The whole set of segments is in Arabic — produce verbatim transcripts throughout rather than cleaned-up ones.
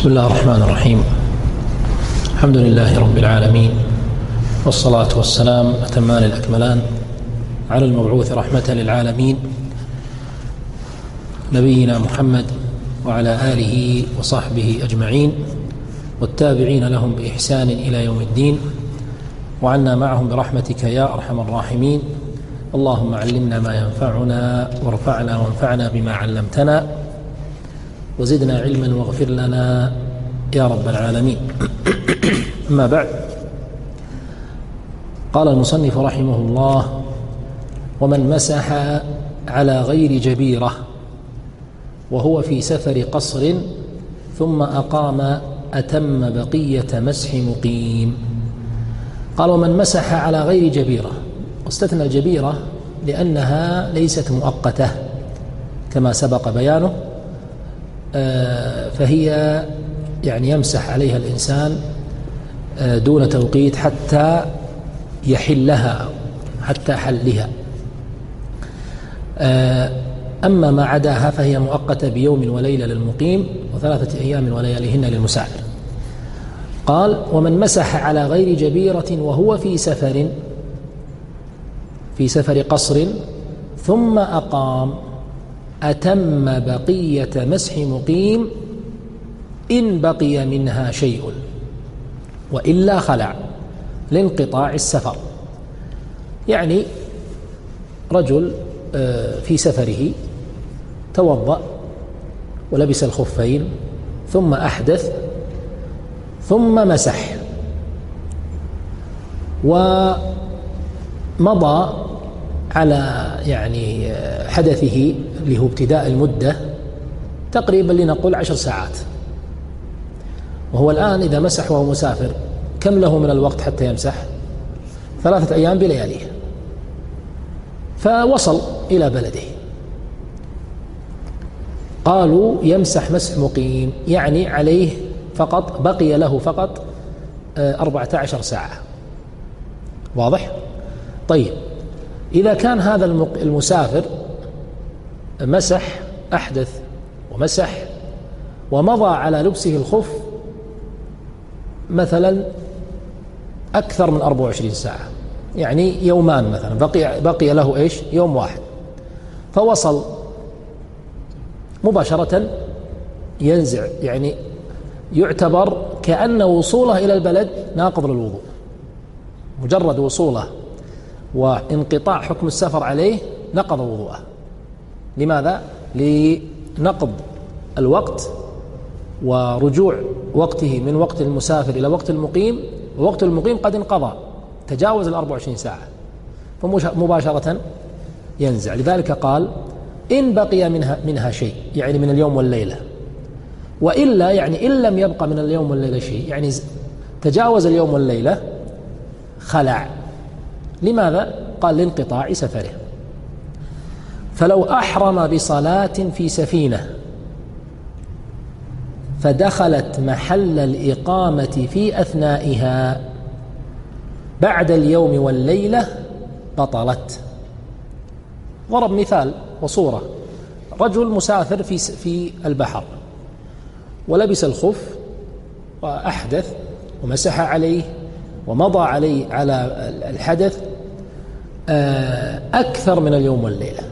بسم الله الرحمن الرحيم. الحمد لله رب العالمين، والصلاة والسلام أتمان الأكملان على المبعوث رحمة للعالمين نبينا محمد وعلى آله وصحبه أجمعين والتابعين لهم بإحسان إلى يوم الدين، وعنا معهم برحمتك يا أرحم الراحمين. اللهم علمنا ما ينفعنا وارفعنا وانفعنا بما علمتنا وزدنا علما واغفر لنا يا رب العالمين. أما بعد، قال المصنف رحمه الله: ومن مسح على غير جبيرة وهو في سفر قصر ثم أقام أتم بقية مسح مقيم. قال: ومن مسح على غير جبيرة، واستثنى الجبيرة لأنها ليست مؤقتة كما سبق بيانه، فهي يعني يمسح عليها الإنسان دون توقيت حتى يحلها، حتى حلها. أما ما عداها فهي مؤقتة بيوم وليلة للمقيم وثلاثة أيام ولياليهن للمسافر. قال: ومن مسح على غير جبيرة وهو في سفر في سفر قصر ثم أقام أتم بقية مسح مقيم إن بقي منها شيء وإلا خلع لانقطاع السفر. يعني رجل في سفره توضأ ولبس الخفين ثم أحدث ثم مسح ومضى على يعني حدثه اللي هو ابتداء المدة تقريبا لنقول عشر ساعات، وهو الآن إذا مسح وهو مسافر كم له من الوقت حتى يمسح؟ ثلاثة أيام بلياليه. فوصل إلى بلده، قالوا يمسح مسح مقيم، يعني عليه فقط بقي له فقط أربعة عشر ساعة. واضح؟ طيب، إذا كان هذا المسافر مسح أحدث ومسح ومضى على لبسه الخف مثلا أكثر من أربع وعشرين ساعة، يعني يومان مثلا، بقي, بقي له إيش؟ يوم واحد، فوصل مباشرة ينزع، يعني يعتبر كأن وصوله إلى البلد ناقض للوضوء. مجرد وصوله وانقطاع حكم السفر عليه نقض وضوءه. لماذا؟ لنقض الوقت ورجوع وقته من وقت المسافر إلى وقت المقيم، ووقت المقيم قد انقضى، تجاوز الأربع وعشرين ساعة، فمباشرة ينزع. لذلك قال: إن بقي منها, منها شيء، يعني من اليوم والليلة، وإلا يعني إن لم يبقى من اليوم والليلة شيء، يعني تجاوز اليوم والليلة، خلع. لماذا؟ قال: لانقطاع سفره. فلو أحرم بصلاة في سفينة فدخلت محل الإقامة في أثنائها بعد اليوم والليلة بطلت. ضرب مثال وصورة: رجل مسافر في في البحر ولبس الخف وأحدث ومسح عليه ومضى عليه على الحدث أكثر من اليوم والليلة،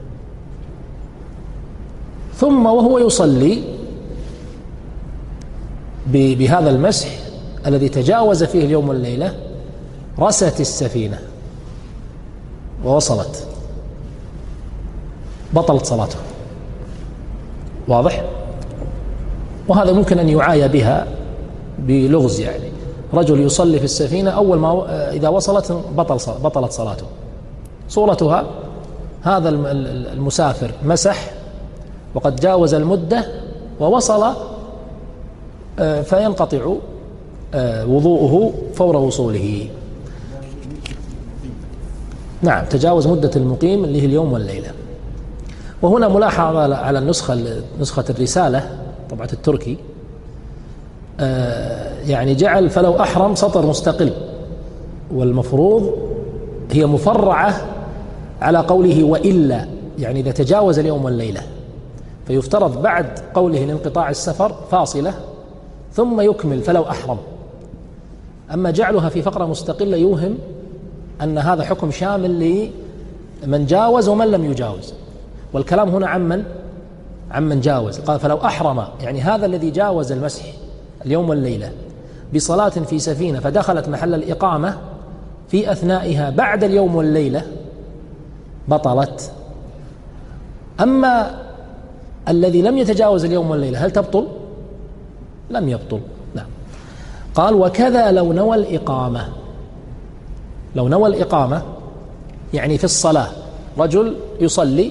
ثم وهو يصلي بهذا المسح الذي تجاوز فيه اليوم والليلة رست السفينة ووصلت، بطلت صلاته. واضح؟ وهذا ممكن أن يعاي بها بلغز، يعني رجل يصلي في السفينة، أول ما إذا وصلت بطل بطلت صلاته. صورتها: هذا المسافر مسح وقد جاوز المدة ووصل، فينقطع وضوءه فور وصوله. نعم، تجاوز مدة المقيم اللي هي اليوم والليلة. وهنا ملاحظة على النسخة نسخة الرسالة طبعة التركي، يعني جعل فلو أحرم سطر مستقل، والمفروض هي مفرعة على قوله وإلا، يعني إذا تجاوز اليوم والليلة، فيفترض بعد قوله لانقطاع السفر فاصلة ثم يكمل فلو أحرم. أما جعلها في فقرة مستقلة يوهم أن هذا حكم شامل لمن جاوز ومن لم يجاوز، والكلام هنا عمن عمن جاوز. قال فلو أحرم، يعني هذا الذي جاوز المسح اليوم والليلة بصلاة في سفينة فدخلت محل الإقامة في أثنائها بعد اليوم والليلة بطلت. أما الذي لم يتجاوز اليوم والليلة هل تبطل؟ لم يبطل. نعم. قال وكذا لو نوى الإقامة، لو نوى الإقامة يعني في الصلاة، رجل يصلي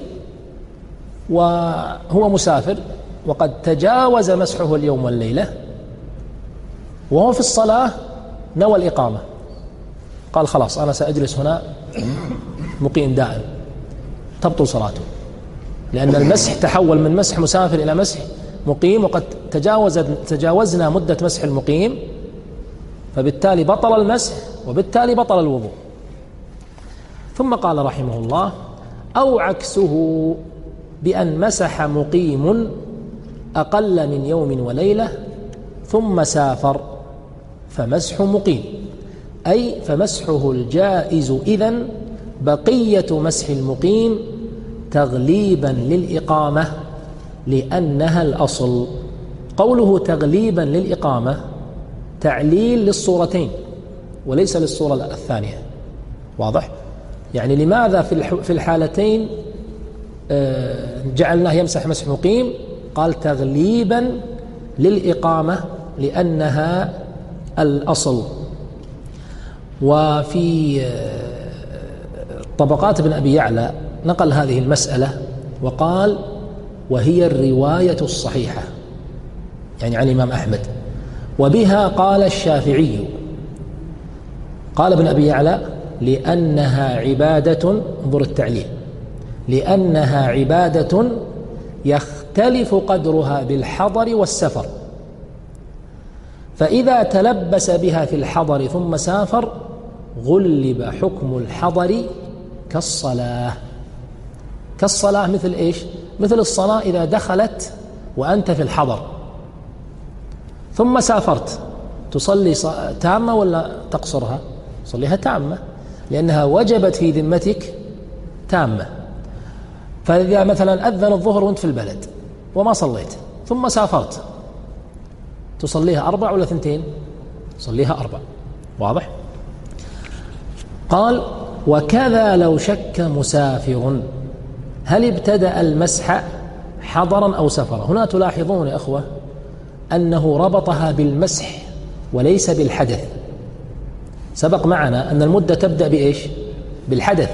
وهو مسافر وقد تجاوز مسحه اليوم والليلة، وهو في الصلاة نوى الإقامة، قال خلاص أنا سأجلس هنا مقيم دائم، تبطل صلاته، لأن المسح تحول من مسح مسافر إلى مسح مقيم، وقد تجاوز تجاوزنا مدة مسح المقيم، فبالتالي بطل المسح وبالتالي بطل الوضوء. ثم قال رحمه الله أو عكسه بأن مسح مقيم أقل من يوم وليلة ثم سافر فمسح مقيم، أي فمسحه الجائز إذن بقية مسح المقيم تغليبا للإقامة لأنها الأصل. قوله تغليبا للإقامة تعليل للصورتين وليس للصورة الثانية، واضح؟ يعني لماذا في الحالتين جعلناه يمسح مسح مقيم؟ قال تغليبا للإقامة لأنها الأصل. وفي طبقات ابن أبي يعلى نقل هذه المسألة وقال وهي الرواية الصحيحة، يعني عن الإمام أحمد، وبها قال الشافعي. قال ابن أبي يعلى لأنها عبادة، انظر التعليل، لأنها عبادة يختلف قدرها بالحضر والسفر، فإذا تلبس بها في الحضر ثم سافر غلب حكم الحضر كالصلاة. كالصلاة مثل إيش؟ مثل الصلاة إذا دخلت وأنت في الحضر ثم سافرت، تصلي تامة ولا تقصرها؟ صليها تامة لأنها وجبت في ذمتك تامة. فإذا مثلا أذن الظهر وأنت في البلد وما صليت ثم سافرت، تصليها أربع ولا ثنتين؟ صليها أربع، واضح؟ قال وكذا لو شك مسافر هل ابتدأ المسح حضرا أو سفرا. هنا تلاحظون يا أخوة أنه ربطها بالمسح وليس بالحدث. سبق معنا أن المدة تبدأ بإيش؟ بالحدث.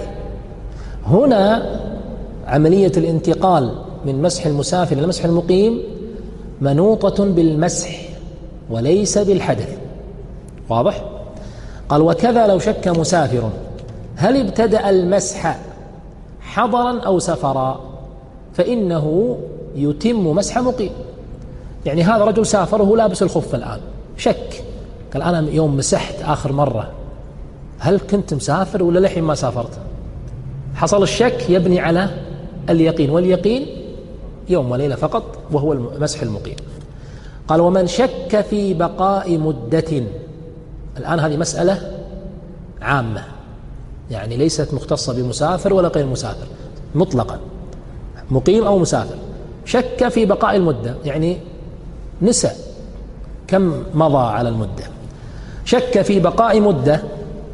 هنا عملية الانتقال من مسح المسافر إلى مسح المقيم منوطة بالمسح وليس بالحدث، واضح؟ قال وكذا لو شك مسافر هل ابتدأ المسح حضرا أو سفرا فإنه يتم مسح مقيم. يعني هذا رجل سافر وهو لابس الخف الآن، شك، قال أنا يوم مسحت آخر مرة هل كنت مسافر ولا لحين ما سافرت؟ حصل الشك يبني على اليقين، واليقين يوم وليلة فقط وهو المسح المقيم. قال ومن شك في بقاء مدة، الآن هذه مسألة عامة يعني ليست مختصة بمسافر ولا غير مسافر، مطلقا مقيم أو مسافر. شك في بقاء المدة يعني نسى كم مضى على المدة، شك في بقاء مدة،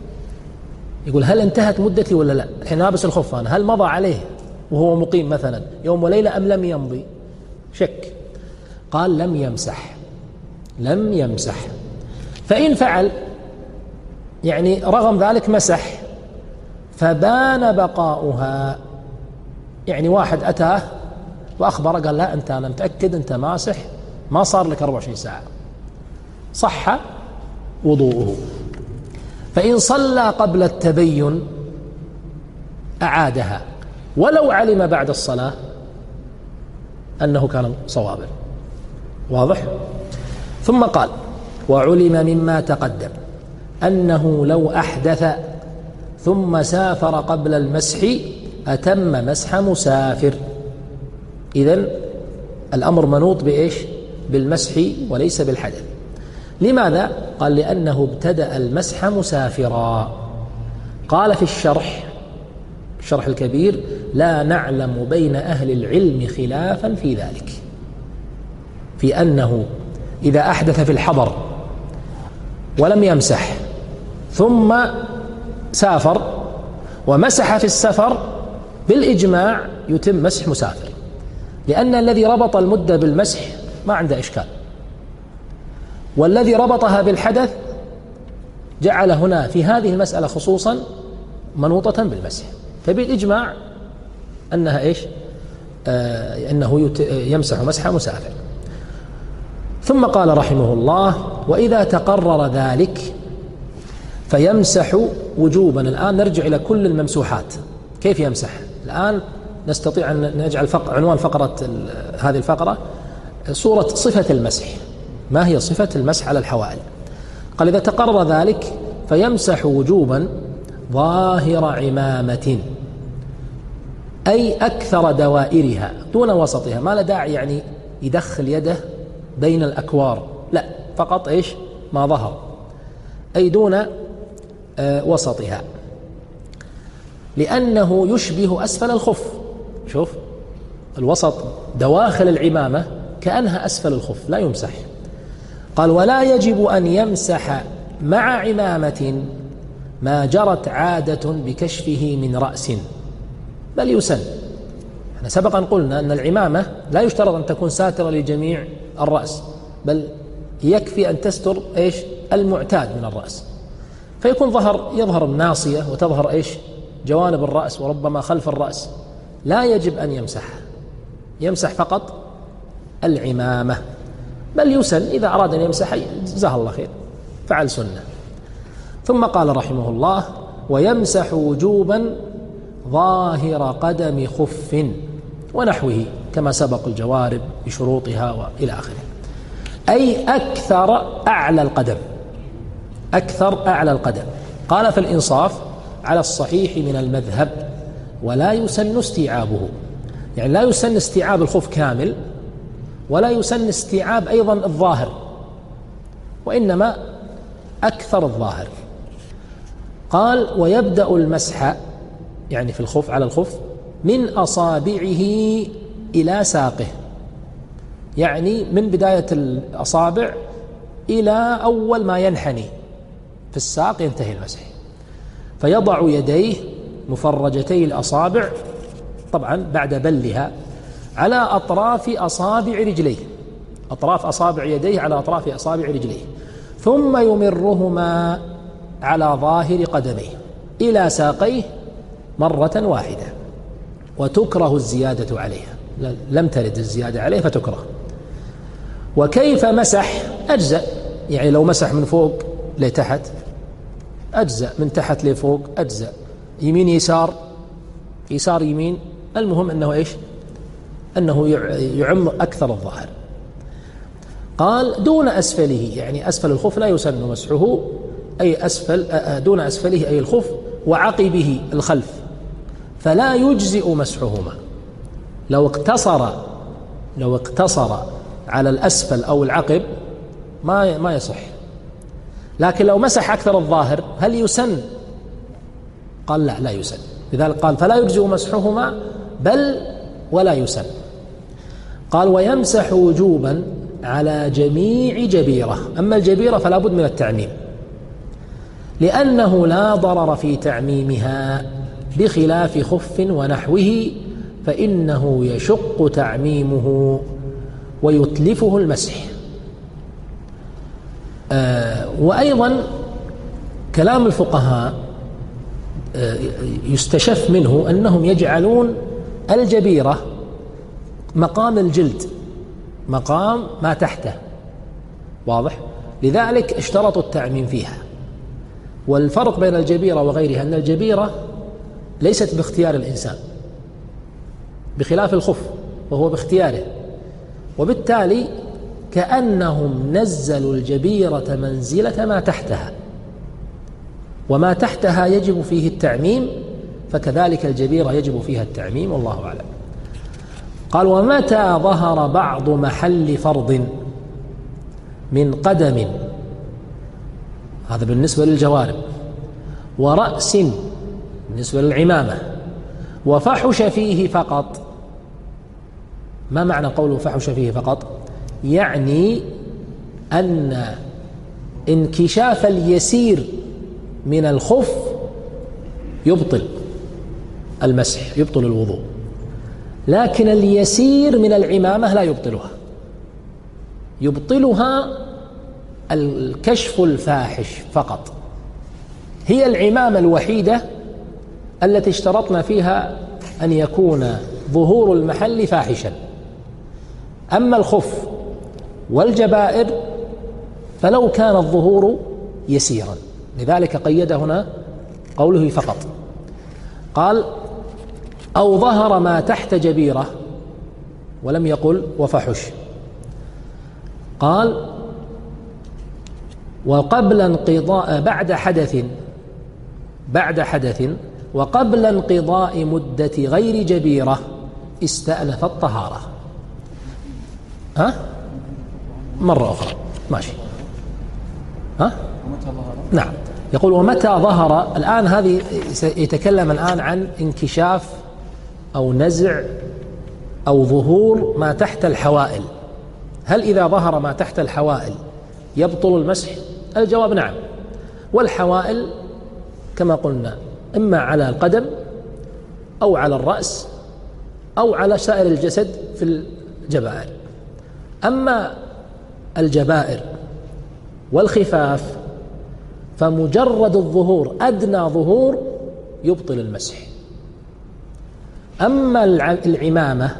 يقول هل انتهت مدتي ولا لا؟ الحين لابس الخفان هل مضى عليه وهو مقيم مثلا يوم وليلة أم لم يمضي؟ شك. قال لم يمسح، لم يمسح. فإن فعل يعني رغم ذلك مسح فبان بقاؤها، يعني واحد أتاه وأخبره قال لا أنت أنا متأكد أنت ماسح ما صار لك أربع وعشرين ساعة، صح وضوءه. فإن صلى قبل التبين أعادها ولو علم بعد الصلاة أنه كان صوابا، واضح؟ ثم قال وعلم مما تقدم أنه لو أحدث ثم سافر قبل المسح أتم مسح مسافر. إذن الأمر منوط بإيش؟ بالمسح وليس بالحدث. لماذا؟ قال لأنه ابتدأ المسح مسافرا. قال في الشرح الشرح الكبير: لا نعلم بين أهل العلم خلافا في ذلك، في أنه إذا أحدث في الحضر ولم يمسح ثم سافر ومسح في السفر بالإجماع يتم مسح مسافر، لأن الذي ربط المدة بالمسح ما عنده إشكال، والذي ربطها بالحدث جعل هنا في هذه المسألة خصوصا منوطة بالمسح، فبالإجماع أنها إيش؟ آه أنه يمسح مسح مسافر. ثم قال رحمه الله: وإذا تقرر ذلك فيمسح وجوبا. الآن نرجع إلى كل الممسوحات كيف يمسح. الآن نستطيع أن نجعل فق... عنوان فقرة ال... هذه الفقرة صورة صفة المسح. ما هي صفة المسح على الحوائل؟ قال: إذا تقرر ذلك فيمسح وجوبا ظاهر عمامة، أي أكثر دوائرها دون وسطها. ما لا داعي يعني يدخل يده بين الأكوار، لا، فقط إيش؟ ما ظهر، أي دون آه وسطها، لأنه يشبه أسفل الخف. شوف الوسط دواخل العمامة كأنها أسفل الخف، لا يمسح. قال: ولا يجب أن يمسح مع عمامة ما جرت عادة بكشفه من رأس، بل يسن. احنا سبقا قلنا أن العمامة لا يشترط أن تكون ساترة لجميع الرأس، بل يكفي أن تستر إيش؟ المعتاد من الرأس، فيكون ظهر يظهر الناصية وتظهر إيش؟ جوانب الرأس وربما خلف الرأس. لا يجب أن يمسح، يمسح فقط العمامة، بل يسن إذا أراد أن يمسح جزاه الله خير، فعل سنة. ثم قال رحمه الله: ويمسح وجوبا ظاهر قدم خف ونحوه، كما سبق الجوارب بشروطها وإلى آخره، أي أكثر أعلى القدم، أكثر أعلى القدم. قال في الإنصاف: على الصحيح من المذهب، ولا يسن استيعابه، يعني لا يسن استيعاب الخف كامل، ولا يسن استيعاب أيضا الظاهر، وإنما أكثر الظاهر. قال: ويبدأ المسح يعني في الخف على الخف من أصابعه إلى ساقه، يعني من بداية الأصابع إلى أول ما ينحني في الساق ينتهي المسح. فيضع يديه مفرجتي الأصابع طبعا بعد بلها على أطراف أصابع رجليه، أطراف أصابع يديه على أطراف أصابع رجليه، ثم يمرهما على ظاهر قدميه إلى ساقيه مرة واحدة، وتكره الزيادة عليها، لم ترد الزيادة عليه فتكره. وكيف مسح؟ أجزأ، يعني لو مسح من فوق لتحت أجزأ، من تحت لفوق أجزأ، يمين يسار يسار يمين، المهم أنه إيش؟ أنه يعم أكثر الظاهر. قال: دون أسفله، يعني أسفل الخف لا يسن مسحه، أي أسفل دون أسفله أي الخف وعقبه الخلف، فلا يجزئ مسحهما. لو اقتصر لو اقتصر على الأسفل أو العقب ما ما يصح، لكن لو مسح أكثر الظاهر هل يسن؟ قال: لا لا يسن. لذلك قال: فلا يجزئ مسحهما بل ولا يسن. قال: ويمسح وجوبا على جميع جبيرة. أما الجبيرة فلا بد من التعميم، لأنه لا ضرر في تعميمها بخلاف خف ونحوه، فإنه يشق تعميمه ويتلفه المسح. آه وأيضا كلام الفقهاء آه يستشف منه أنهم يجعلون الجبيرة مقام الجلد، مقام ما تحته، واضح؟ لذلك اشترطوا التعميم فيها. والفرق بين الجبيرة وغيرها أن الجبيرة ليست باختيار الإنسان بخلاف الخف وهو باختياره، وبالتالي كأنهم نزلوا الجبيرة منزلة ما تحتها، وما تحتها يجب فيه التعميم، فكذلك الجبيرة يجب فيها التعميم، والله أعلم. قال: ومتى ظهر بعض محل فرض من قدم هذا بالنسبة للجوارب. ورأس بالنسبة للعمامة. وفحش فيه فقط. ما معنى قوله فحش فيه فقط؟ يعني أن انكشاف اليسير من الخف يبطل المسح، يبطل الوضوء، لكن اليسير من العمامة لا يبطلها. يبطلها الكشف الفاحش فقط. هي العمامة الوحيدة التي اشترطنا فيها أن يكون ظهور المحل فاحشا. أما الخف والجبائر فلو كان الظهور يسيرا، لذلك قيد هنا قوله فقط. قال أو ظهر ما تحت جبيرة، ولم يقل وفحش. قال وقبل انقضاء بعد حدث بعد حدث وقبل انقضاء مدة غير جبيرة استأنف الطهارة. ها؟ مرة أخرى ماشي. ها؟ نعم. يقول ومتى ظهر. الآن هذه يتكلم الآن عن انكشاف أو نزع أو ظهور ما تحت الحوائل. هل إذا ظهر ما تحت الحوائل يبطل المسح؟ الجواب نعم. والحوائل كما قلنا إما على القدم أو على الرأس أو على سائر الجسد في الجبائر. أما الجبائر والخفاف فمجرد الظهور، أدنى ظهور، يبطل المسح. أما العمامة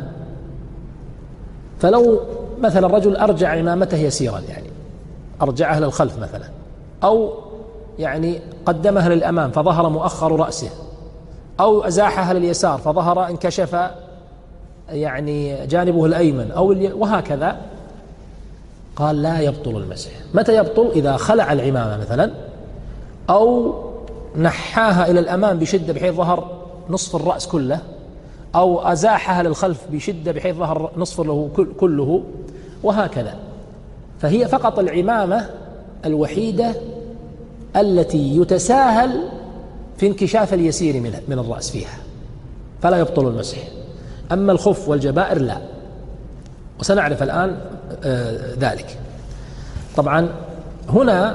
فلو مثلا رجل أرجع عمامته يسيرا، يعني أرجعها للخلف مثلا، أو يعني قدمها للأمام فظهر مؤخر رأسه، أو أزاحها لليسار فظهر انكشف يعني جانبه الأيمن، أو وهكذا، قال لا يبطل المسح. متى يبطل؟ إذا خلع العمامة مثلا، أو نحاها إلى الأمام بشدة بحيث ظهر نصف الرأس كله، أو أزاحها للخلف بشدة بحيث ظهر نصف له كله، وهكذا. فهي فقط العمامة الوحيدة التي يتساهل في انكشاف اليسير من الرأس فيها، فلا يبطل المسح. أما الخف والجبائر لا، وسنعرف الآن آه ذلك. طبعا هنا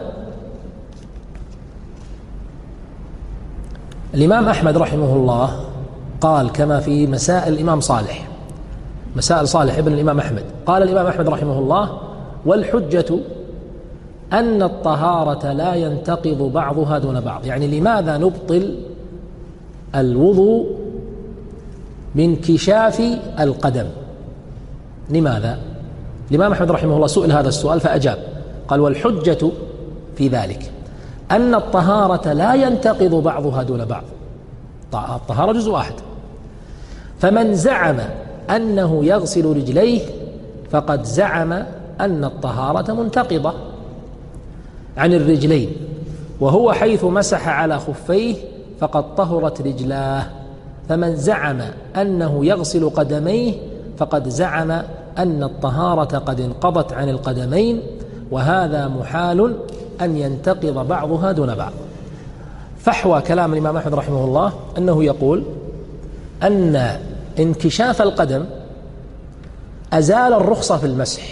الإمام أحمد رحمه الله قال كما في مسائل الإمام صالح، مسائل صالح ابن الإمام أحمد، قال الإمام أحمد رحمه الله والحجة أن الطهارة لا ينتقض بعضها دون بعض. يعني لماذا نبطل الوضوء بانكشاف القدم؟ لماذا؟ الإمام أحمد رحمه الله سئل هذا السؤال فأجاب، قال والحجة في ذلك أن الطهارة لا ينتقض بعضها دون بعض، الطهارة جزء واحد، فمن زعم أنه يغسل رجليه فقد زعم أن الطهارة منتقضة عن الرجلين، وهو حيث مسح على خفيه فقد طهرت رجلاه. فمن زعم أنه يغسل قدميه فقد زعم أن الطهارة قد انقضت عن القدمين، وهذا محال أن ينتقض بعضها دون بعض. فحوى كلام الإمام أحمد رحمه الله أنه يقول أن انكشاف القدم أزال الرخصة في المسح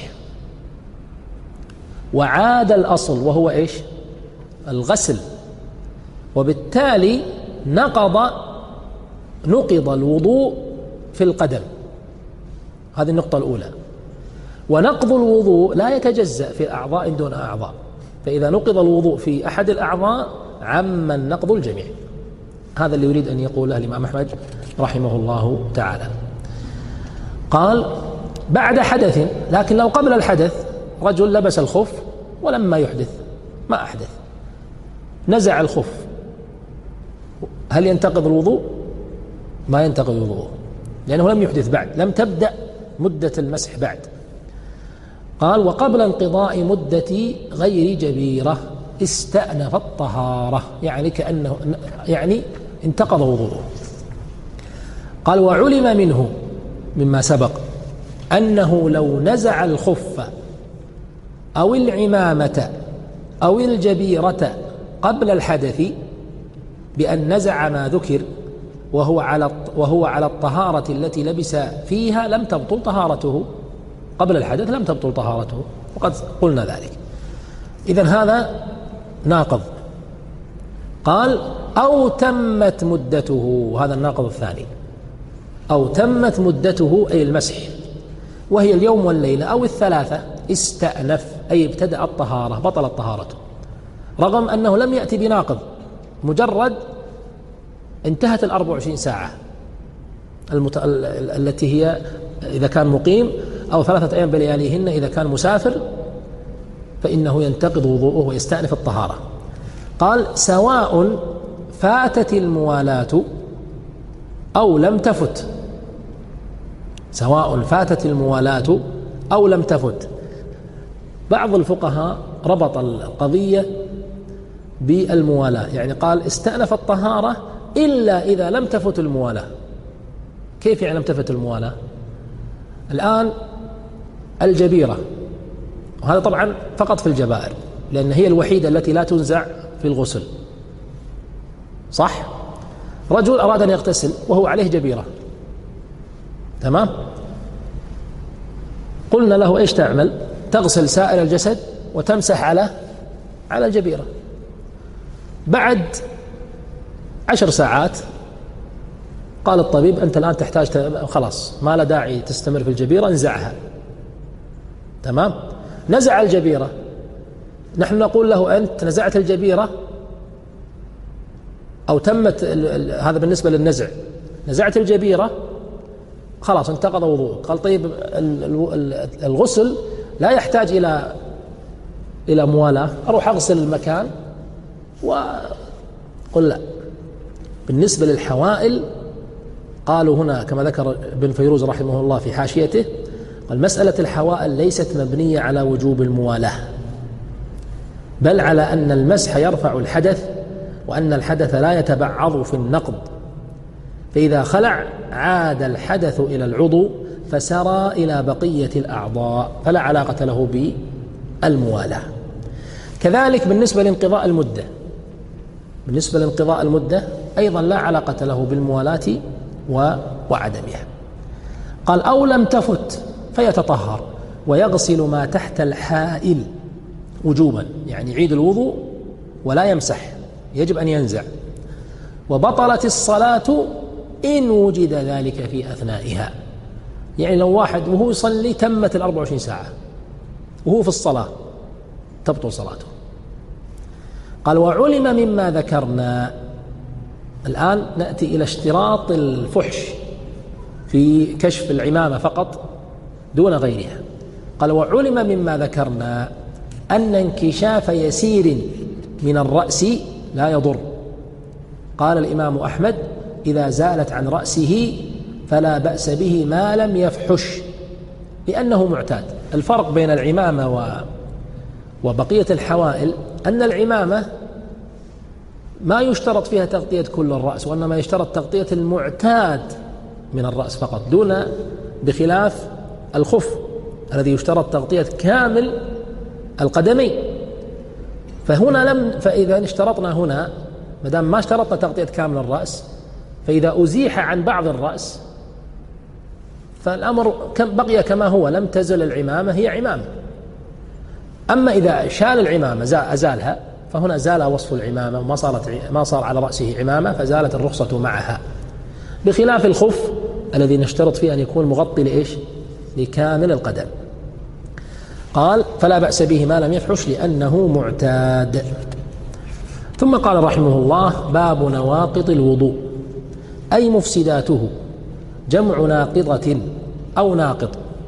وعاد الأصل وهو إيش؟ الغسل، وبالتالي نقض نقض الوضوء في القدم. هذه النقطة الأولى. ونقض الوضوء لا يتجزأ في أعضاء دون أعضاء، فإذا نقض الوضوء في أحد الأعضاء عم النقض الجميع. هذا اللي يريد أن يقوله الإمام أحمد رحمه الله تعالى. قال بعد حدث، لكن لو قبل الحدث رجل لبس الخف ولما يحدث ما أحدث، نزع الخف، هل ينتقض الوضوء؟ ما ينتقض الوضوء، لأنه لم يحدث بعد، لم تبدأ مدة المسح بعد. قال وقبل انقضاء مدة غير جبيرة استأنف الطهارة، يعني كأنه يعني انتقض وضوءه. قال وعلم منه مما سبق أنه لو نزع الخف أو العمامة أو الجبيرة قبل الحدث بأن نزع ما ذكر وهو على وهو على الطهارة التي لبس فيها لم تبطل طهارته، قبل الحدث لم تبطل طهارته، وقد قلنا ذلك. إذن هذا ناقض. قال أو تمت مدته، هذا الناقض الثاني، أو تمت مدته أي المسح وهي اليوم والليلة أو الثلاثة، استأنف أي ابتدأ الطهارة، بطلت طهارته، رغم أنه لم يأتي بناقض، مجرد انتهت الأربع وعشرين ساعة المت... التي هي إذا كان مقيم، أو ثلاثة أيام بلياليهن إذا كان مسافر، فإنه ينتقض وضوءه ويستأنف الطهارة. قال سواء فاتت الموالاة أو لم تفت، سواء فاتت الموالاة أو لم تفت. بعض الفقهاء ربط القضية بالموالاة، يعني قال استأنف الطهارة إلا إذا لم تفت الموالاة. كيف يعني لم تفت الموالاة؟ الآن الجبيرة، وهذا طبعا فقط في الجبائر لأن هي الوحيدة التي لا تنزع في الغسل، صح؟ رجل أراد أن يغتسل وهو عليه جبيرة، تمام؟ قلنا له إيش تعمل؟ تغسل سائر الجسد وتمسح على على الجبيرة. بعد عشر ساعات قال الطبيب أنت الآن تحتاج خلاص ما لا داعي تستمر في الجبيرة، انزعها، تمام؟ نزع الجبيرة، نحن نقول له أنت نزعت الجبيرة أو تمت، هذا بالنسبة للنزع، نزعت الجبيرة خلاص انتقض وضوءك. قال طيب الغسل لا يحتاج إلى إلى موالاة، أروح أغسل المكان وقل لا. بالنسبة للحوائل قالوا هنا كما ذكر ابن فيروز رحمه الله في حاشيته، قال مسألة الحوائل ليست مبنية على وجوب الموالاة، بل على أن المسح يرفع الحدث، وأن الحدث لا يتبعض في النقض، فإذا خلع عاد الحدث إلى العضو فسرى إلى بقية الأعضاء، فلا علاقة له بالموالاة. كذلك بالنسبة لانقضاء المدة، بالنسبة لانقضاء المدة أيضا لا علاقة له بالموالاة وعدمها. قال أو لم تفت فيتطهر ويغسل ما تحت الحائل وجوبا، يعني يعيد الوضوء ولا يمسح، يجب أن ينزع. وبطلت الصلاة إن وجد ذلك في أثنائها، يعني لو واحد وهو يصلي تمت الأربع وعشرين ساعة وهو في الصلاة تبطل صلاته. قال وعلم مما ذكرنا، الآن نأتي إلى اشتراط الفحش في كشف العمامة فقط دون غيرها. قال وعلم مما ذكرنا أن انكشاف يسير من الرأس لا يضر. قال الإمام أحمد إذا زالت عن رأسه فلا بأس به ما لم يفحش، لأنه معتاد. الفرق بين العمامة وبقية الحوائل أن العمامة ما يشترط فيها تغطية كل الرأس، وإنما يشترط تغطية المعتاد من الرأس فقط، دون بخلاف الخف الذي يشترط تغطية كامل القدمين. فهنا لم فإذا اشترطنا هنا مدام ما اشترطنا تغطية كامل الرأس، فإذا أزيح عن بعض الرأس فالأمر بقي كما هو، لم تزل العمامة هي عمامة. أما إذا شال العمامة أزالها فهنا زال وصف العمامة وما صارت ما صار على رأسه عمامة، فزالت الرخصة معها، بخلاف الخف الذي نشترط فيه أن يكون مغطي لإيش؟ لكامل القدم. قال فلا بأس به ما لم يفحش لأنه معتاد. ثم قال رحمه الله باب نواقض الوضوء أي مفسداته، جمع ناقضة أو ناقض.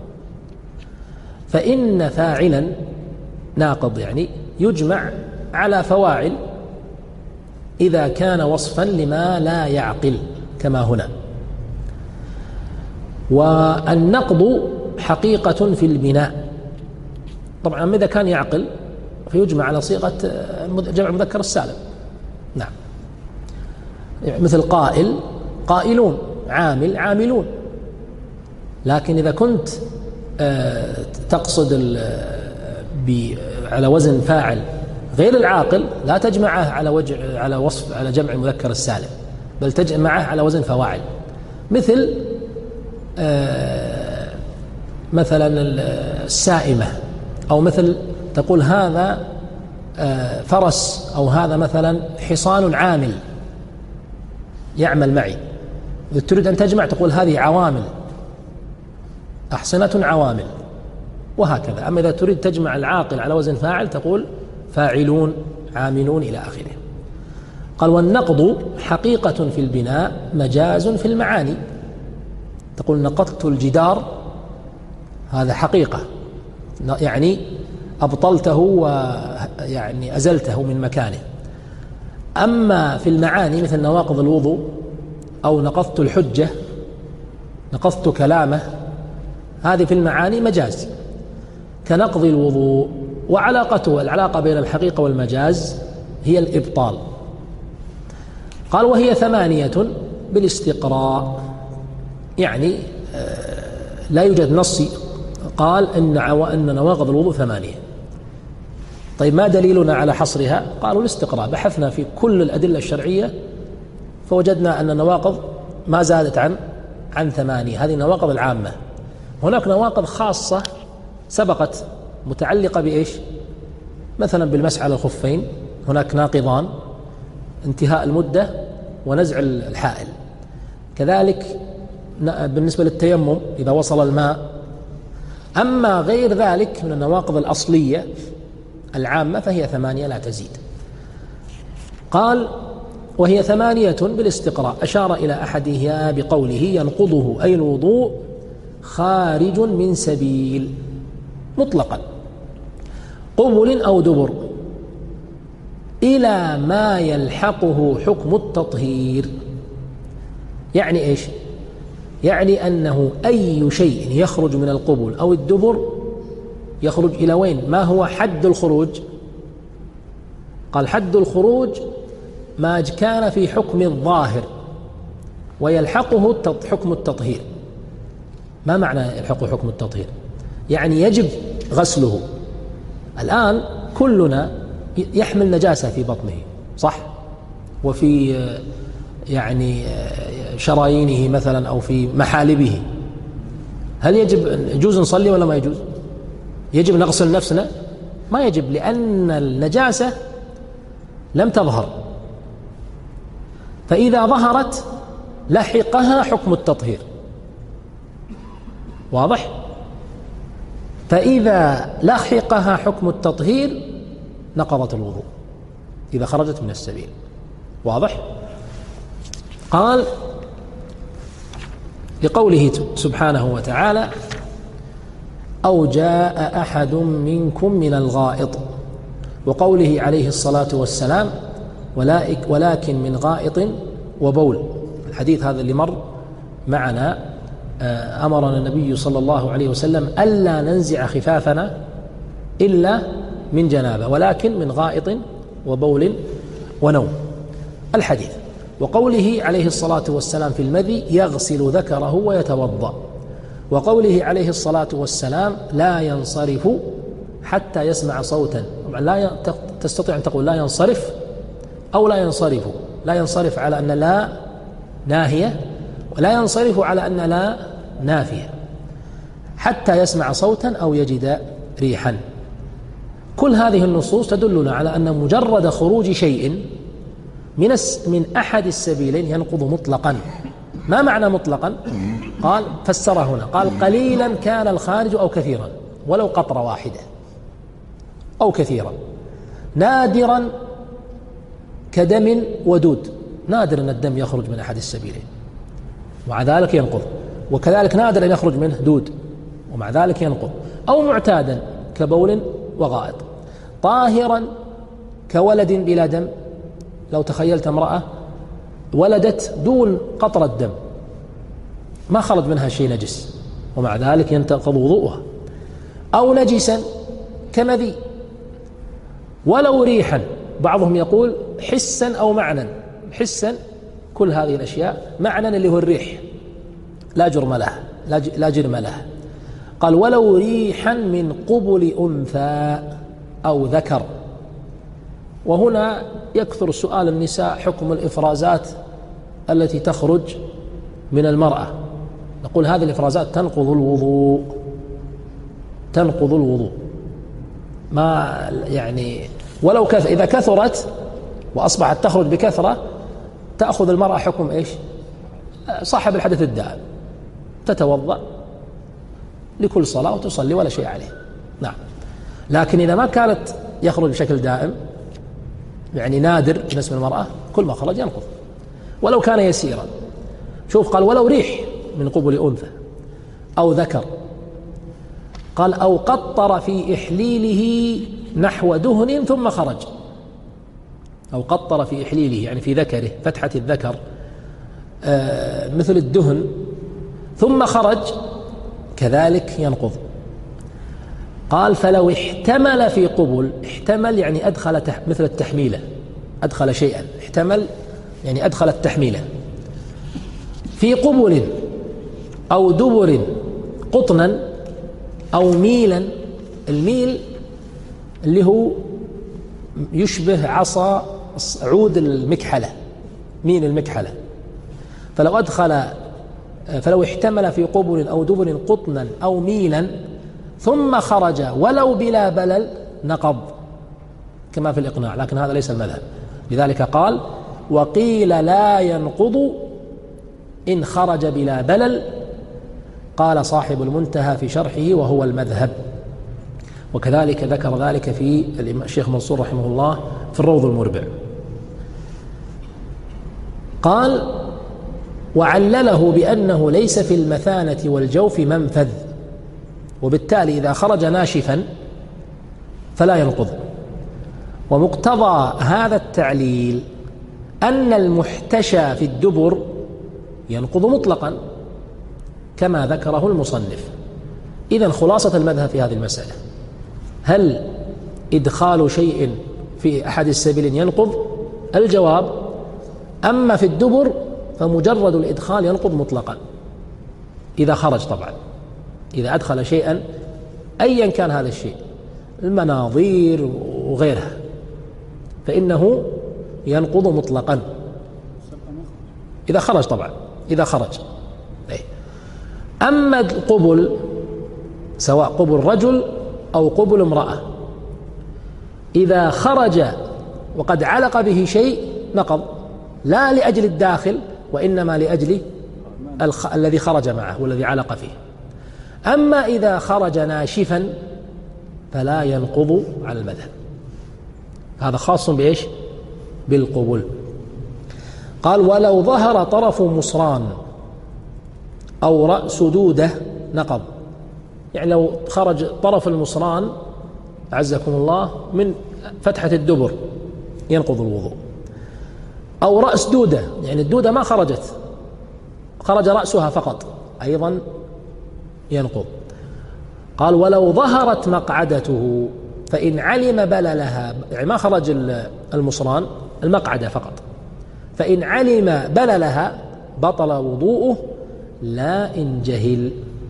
فإن فاعلا ناقض يعني يجمع على فواعل إذا كان وصفا لما لا يعقل كما هنا. والنقض حقيقة في البناء، طبعا إذا كان يعقل فيجمع على صيغة جمع مذكر السالم، نعم، مثل قائل قائلون، عامل عاملون. لكن إذا كنت تقصد على وزن فاعل غير العاقل لا تجمعه على وجه على وصف على جمع المذكر السالم، بل تجمعه على وزن فواعل، مثل آه مثلا السائمة، أو مثل تقول هذا آه فرس، أو هذا مثلا حصان عامل يعمل معي. إذا تريد أن تجمع تقول هذه عوامل، أحصنة عوامل، وهكذا. أما إذا تريد تجمع العاقل على وزن فاعل تقول فاعلون عاملون إلى آخره. قال والنقض حقيقة في البناء مجاز في المعاني. تقول نقضت الجدار، هذا حقيقة، يعني أبطلته ويعني أزلته من مكانه. أما في المعاني مثل نواقض الوضوء، أو نقضت الحجة، نقضت كلامه، هذه في المعاني مجاز كنقض الوضوء. وعلاقته العلاقة بين الحقيقة والمجاز هي الإبطال. قال وهي ثمانية بالاستقراء، يعني لا يوجد نص قال إن أن نواقض الوضوء ثمانية. طيب ما دليلنا على حصرها؟ قالوا الاستقراء. بحثنا في كل الأدلة الشرعية فوجدنا أن النواقض ما زادت عن عن ثمانية، هذه النواقض العامة. هناك نواقض خاصة سبقت متعلقة بإيش؟ مثلا بالمسح على الخفين، هناك ناقضان: انتهاء المدة ونزع الحائل. كذلك بالنسبة للتيمم إذا وصل الماء. أما غير ذلك من النواقض الأصلية العامة فهي ثمانية لا تزيد. قال وهي ثمانية بالاستقراء، أشار إلى أحدها بقوله ينقضه أي الوضوء خارج من سبيل مطلقا، قبل أو دبر، إلى ما يلحقه حكم التطهير. يعني إيش؟ يعني أنه أي شيء يخرج من القبل أو الدبر يخرج إلى وين؟ ما هو حد الخروج؟ قال حد الخروج ما كان في حكم الظاهر ويلحقه حكم التطهير. ما معنى يلحقه حكم التطهير؟ يعني يجب غسله. الآن كلنا يحمل نجاسة في بطنه، صح؟ وفي يعني شرايينه مثلا أو في محالبه. هل يجب يجوز نصلي ولا ما يجوز؟ يجب نغسل نفسنا؟ ما يجب، لأن النجاسة لم تظهر، فإذا ظهرت لحقها حكم التطهير. واضح؟ فإذا لحقها حكم التطهير نقضت الوضوء إذا خرجت من السبيل. واضح؟ قال لقوله سبحانه وتعالى أو جاء أحد منكم من الغائط، وقوله عليه الصلاة والسلام ولكن من غائط وبول. الحديث هذا اللي مر معنا أمرنا النبي صلى الله عليه وسلم ألا ننزع خفافنا إلا من جنابة، ولكن من غائط وبول ونوم. الحديث. وقوله عليه الصلاة والسلام في المذي يغسل ذكره ويتوضأ، وقوله عليه الصلاة والسلام لا ينصرف حتى يسمع صوتا. لا تستطيع أن تقول لا ينصرف أو لا ينصرف. لا ينصرف على أن لا ناهية، ولا ينصرف على أن لا نافية، حتى يسمع صوتا أو يجد ريحا. كل هذه النصوص تدلنا على أن مجرد خروج شيء من من أحد السبيلين ينقض مطلقا. ما معنى مطلقا؟ قال فسر هنا، قال قليلا كان الخارج أو كثيرا، ولو قطرة واحدة أو كثيرا، نادرا كدم ودود. نادر أن الدم يخرج من أحد السبيلين ومع ذلك ينقض، وكذلك نادر أن يخرج منه دود ومع ذلك ينقض، أو معتادا كبول وغائط. طاهرا كولد بلا دم. لو تخيلت امرأة ولدت دون قطرة دم ما خرج منها شيء نجس ومع ذلك ينتقض وضوءها. أو نجسا كمذي، ولو ريحا. بعضهم يقول حسا أو معنى. حسا كل هذه الأشياء، معنى اللي هو الريح لا جرم له لا جرم له. قال ولو ريحا من قبل أنثى أو ذكر. وهنا يكثر سؤال النساء حكم الإفرازات التي تخرج من المرأة. نقول هذه الإفرازات تنقض الوضوء، تنقض الوضوء ما يعني ولو كثر، إذا كثرت وأصبحت تخرج بكثرة تأخذ المرأة حكم إيش؟ صاحب الحدث الدائم، تتوضأ لكل صلاة وتصلي ولا شيء عليه. نعم. لكن إذا ما كانت يخرج بشكل دائم، يعني نادر بالنسبة للمرأة، كل ما خرج ينقض ولو كان يسيرا. شوف قال ولو ريح من قبل أنثى أو ذكر، قال أو قطر في إحليله نحو دهن ثم خرج، أو قطر في إحليله يعني في ذكره، فتحة الذكر آه مثل الدهن ثم خرج كذلك ينقض. قال فلو احتمل في قبل، احتمل يعني أدخل مثل التحميلة، أدخل شيئا، احتمل يعني أدخل التحميلة في قبل أو دبر قطنا أو ميلا. الميل اللي هو يشبه عصا عود المكحلة، ميل المكحلة. فلو أدخل فلو احتمل في قبل أو دبر قطنا أو ميلا ثم خرج ولو بلا بلل نقض كما في الإقناع، لكن هذا ليس المذهب. لذلك قال وقيل لا ينقض إن خرج بلا بلل، قال صاحب المنتهى في شرحه وهو المذهب. وكذلك ذكر ذلك في الشيخ منصور رحمه الله في الروض المربع. قال وعلله بأنه ليس في المثانة والجوف منفذ، وبالتالي إذا خرج ناشفا فلا ينقض. ومقتضى هذا التعليل أن المحتشى في الدبر ينقض مطلقا كما ذكره المصنف. إذن خلاصة المذهب في هذه المسألة، هل إدخال شيء في أحد السبيلين ينقض؟ الجواب أما في الدبر فمجرد الإدخال ينقض مطلقا إذا خرج، طبعا إذا أدخل شيئا أيا كان هذا الشيء، المناظير وغيرها، فإنه ينقض مطلقا إذا خرج، طبعا إذا خرج. أما القبل سواء قبل رجل أو قبل امرأة إذا خرج وقد علق به شيء نقض، لا لأجل الداخل وإنما لأجل الخ... الذي خرج معه والذي علق فيه. أما إذا خرج ناشفا فلا ينقض على المذهب، هذا خاص بإيش؟ بالقبل. قال ولو ظهر طرف مصران أو رأس دودة نقض، يعني لو خرج طرف المصران أعزكم الله من فتحة الدبر ينقض الوضوء، أو رأس دودة يعني الدودة ما خرجت، خرج رأسها فقط أيضا ينقض. قال ولو ظهرت مقعدته فإن علم بللها، يعني ما خرج المصران المقعدة فقط، فإن علم بللها بطل وضوءه لا إن جهل.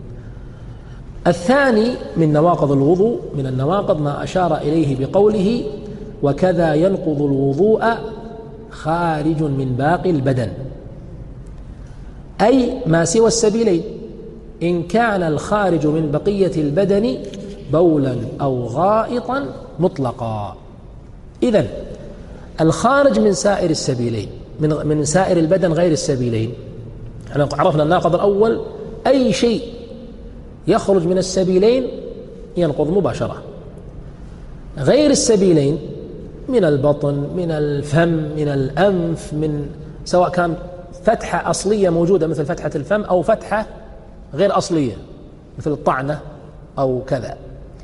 الثاني من نواقض الوضوء، من النواقض ما أشار إليه بقوله وكذا ينقض الوضوء خارج من باقي البدن، أي ما سوى السبيلين، إن كان الخارج من بقية البدن بولا أو غائطا مطلقا. إذن الخارج من سائر السبيلين، من من سائر البدن غير السبيلين، احنا عرفنا الناقض الأول أي شيء يخرج من السبيلين ينقض مباشرة. غير السبيلين من البطن، من الفم، من الأنف، من سواء كان فتحة أصلية موجودة مثل فتحة الفم أو فتحة غير أصلية مثل الطعنة أو كذا،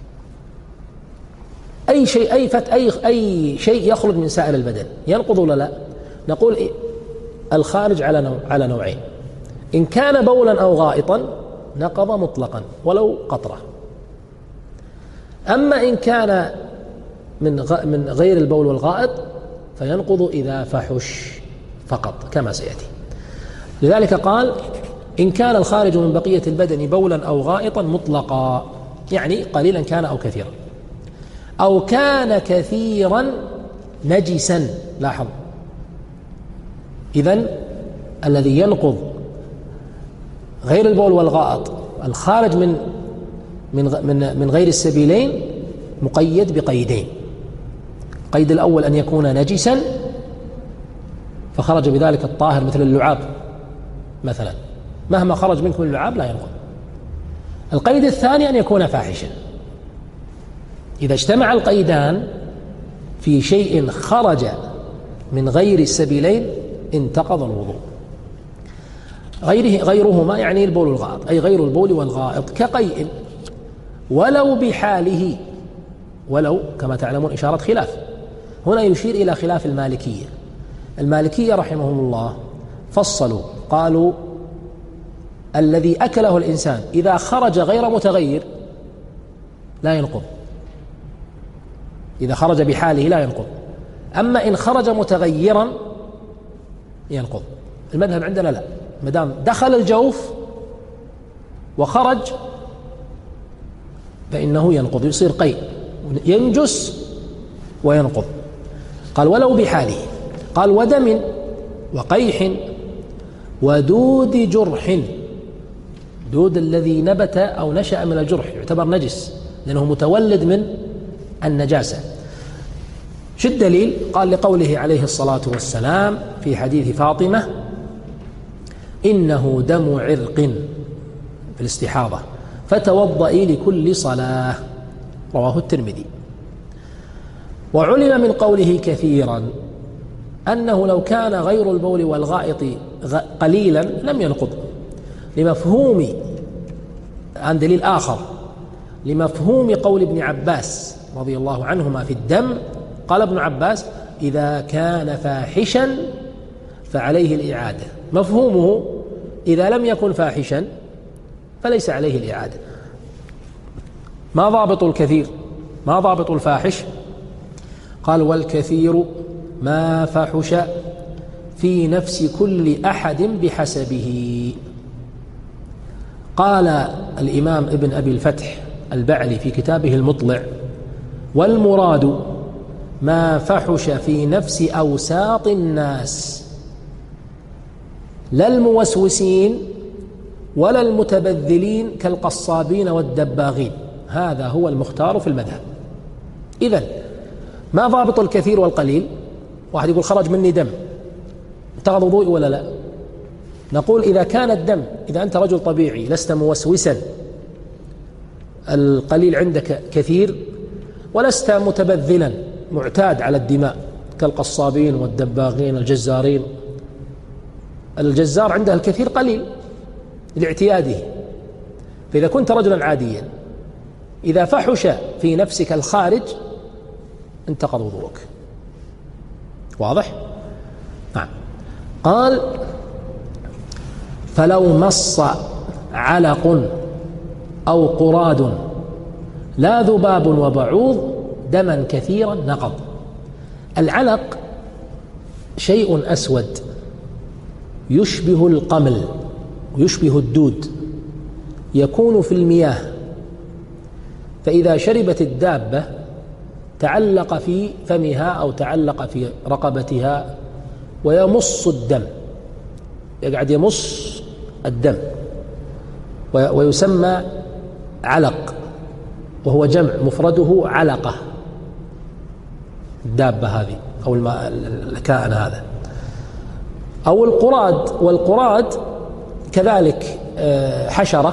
أي شيء أي فت أي أي شيء يخرج من سائر البدن ينقض ولا لا؟ نقول إيه؟ الخارج على نوع على نوعين، إن كان بولا أو غائطا نقض مطلقا ولو قطرة، أما إن كان من من غير البول والغائط فينقض إذا فحش فقط كما سيأتي. لذلك قال إن كان الخارج من بقية البدن بولا أو غائطا مطلقا، يعني قليلا كان أو كثيرا، أو كان كثيرا نجسا. لاحظ، إذن الذي ينقض غير البول والغائط الخارج من من من من غير السبيلين مقيد بقيدين. القيد الأول أن يكون نجسا فخرج بذلك الطاهر مثل اللعاب مثلا، مهما خرج منكم اللعاب لا ينقض. القيد الثاني أن يكون فاحشا. إذا اجتمع القيدان في شيء خرج من غير السبيلين انتقض الوضوء. غيره غيرهما يعني البول والغائط، أي غير البول والغائط كقيء ولو بحاله، ولو كما تعلمون إشارة خلاف. هنا يشير إلى خلاف المالكية. المالكية رحمهم الله فصلوا، قالوا الذي أكله الإنسان إذا خرج غير متغير لا ينقض، إذا خرج بحاله لا ينقض، أما إن خرج متغيرا ينقض. المذهب عندنا لا، مدام دخل الجوف وخرج فإنه ينقض، يصير قيء، ينجس وينقض. قال ولو بحاله. قال ودم وقيح ودود جرح. دود الذي نبت أو نشأ من الجرح يعتبر نجس لأنه متولد من النجاسة. شو الدليل؟ قال لقوله عليه الصلاة والسلام في حديث فاطمة: إنه دم عرق في الاستحاضة فتوضئي لكل صلاة، رواه الترمذي. وعلم من قوله كثيرا أنه لو كان غير البول والغائط قليلا لم ينقض، لمفهوم، عن دليل آخر، لمفهوم قول ابن عباس رضي الله عنهما في الدم. قال ابن عباس: إذا كان فاحشا فعليه الإعادة. مفهومه إذا لم يكن فاحشا فليس عليه الإعادة. ما ضابط الكثير؟ ما ضابط الفاحش؟ قال: والكثير ما فحش في نفس كل أحد بحسبه. قال الإمام ابن أبي الفتح البعلي في كتابه المطلع: والمراد ما فحش في نفس أوساط الناس، لا الموسوسين ولا المتبذلين كالقصابين والدباغين. هذا هو المختار في المذهب. إذن ما ضابط الكثير والقليل؟ واحد يقول خرج مني دم، انتقض وضوئي ولا لا؟ نقول إذا كان الدم، إذا أنت رجل طبيعي لست موسوسا، القليل عندك كثير، ولست متبذلا معتاد على الدماء كالقصابين والدباغين الجزارين. الجزار عنده الكثير قليل لاعتياده. فإذا كنت رجلا عاديا إذا فحش في نفسك الخارج انتقض وضوءك. واضح؟ نعم. قال: فلو مص علق أو قراد لا ذباب وبعوض دما كثيرا نقض. العلق شيء أسود يشبه القمل ويشبه الدود، يكون في المياه، فإذا شربت الدابة تعلق في فمها أو تعلق في رقبتها ويمص الدم، يقعد يمص الدم، ويسمى علق، وهو جمع، مفرده علقة، الدابة هذه أو الكائن هذا. أو القراد، والقراد كذلك حشرة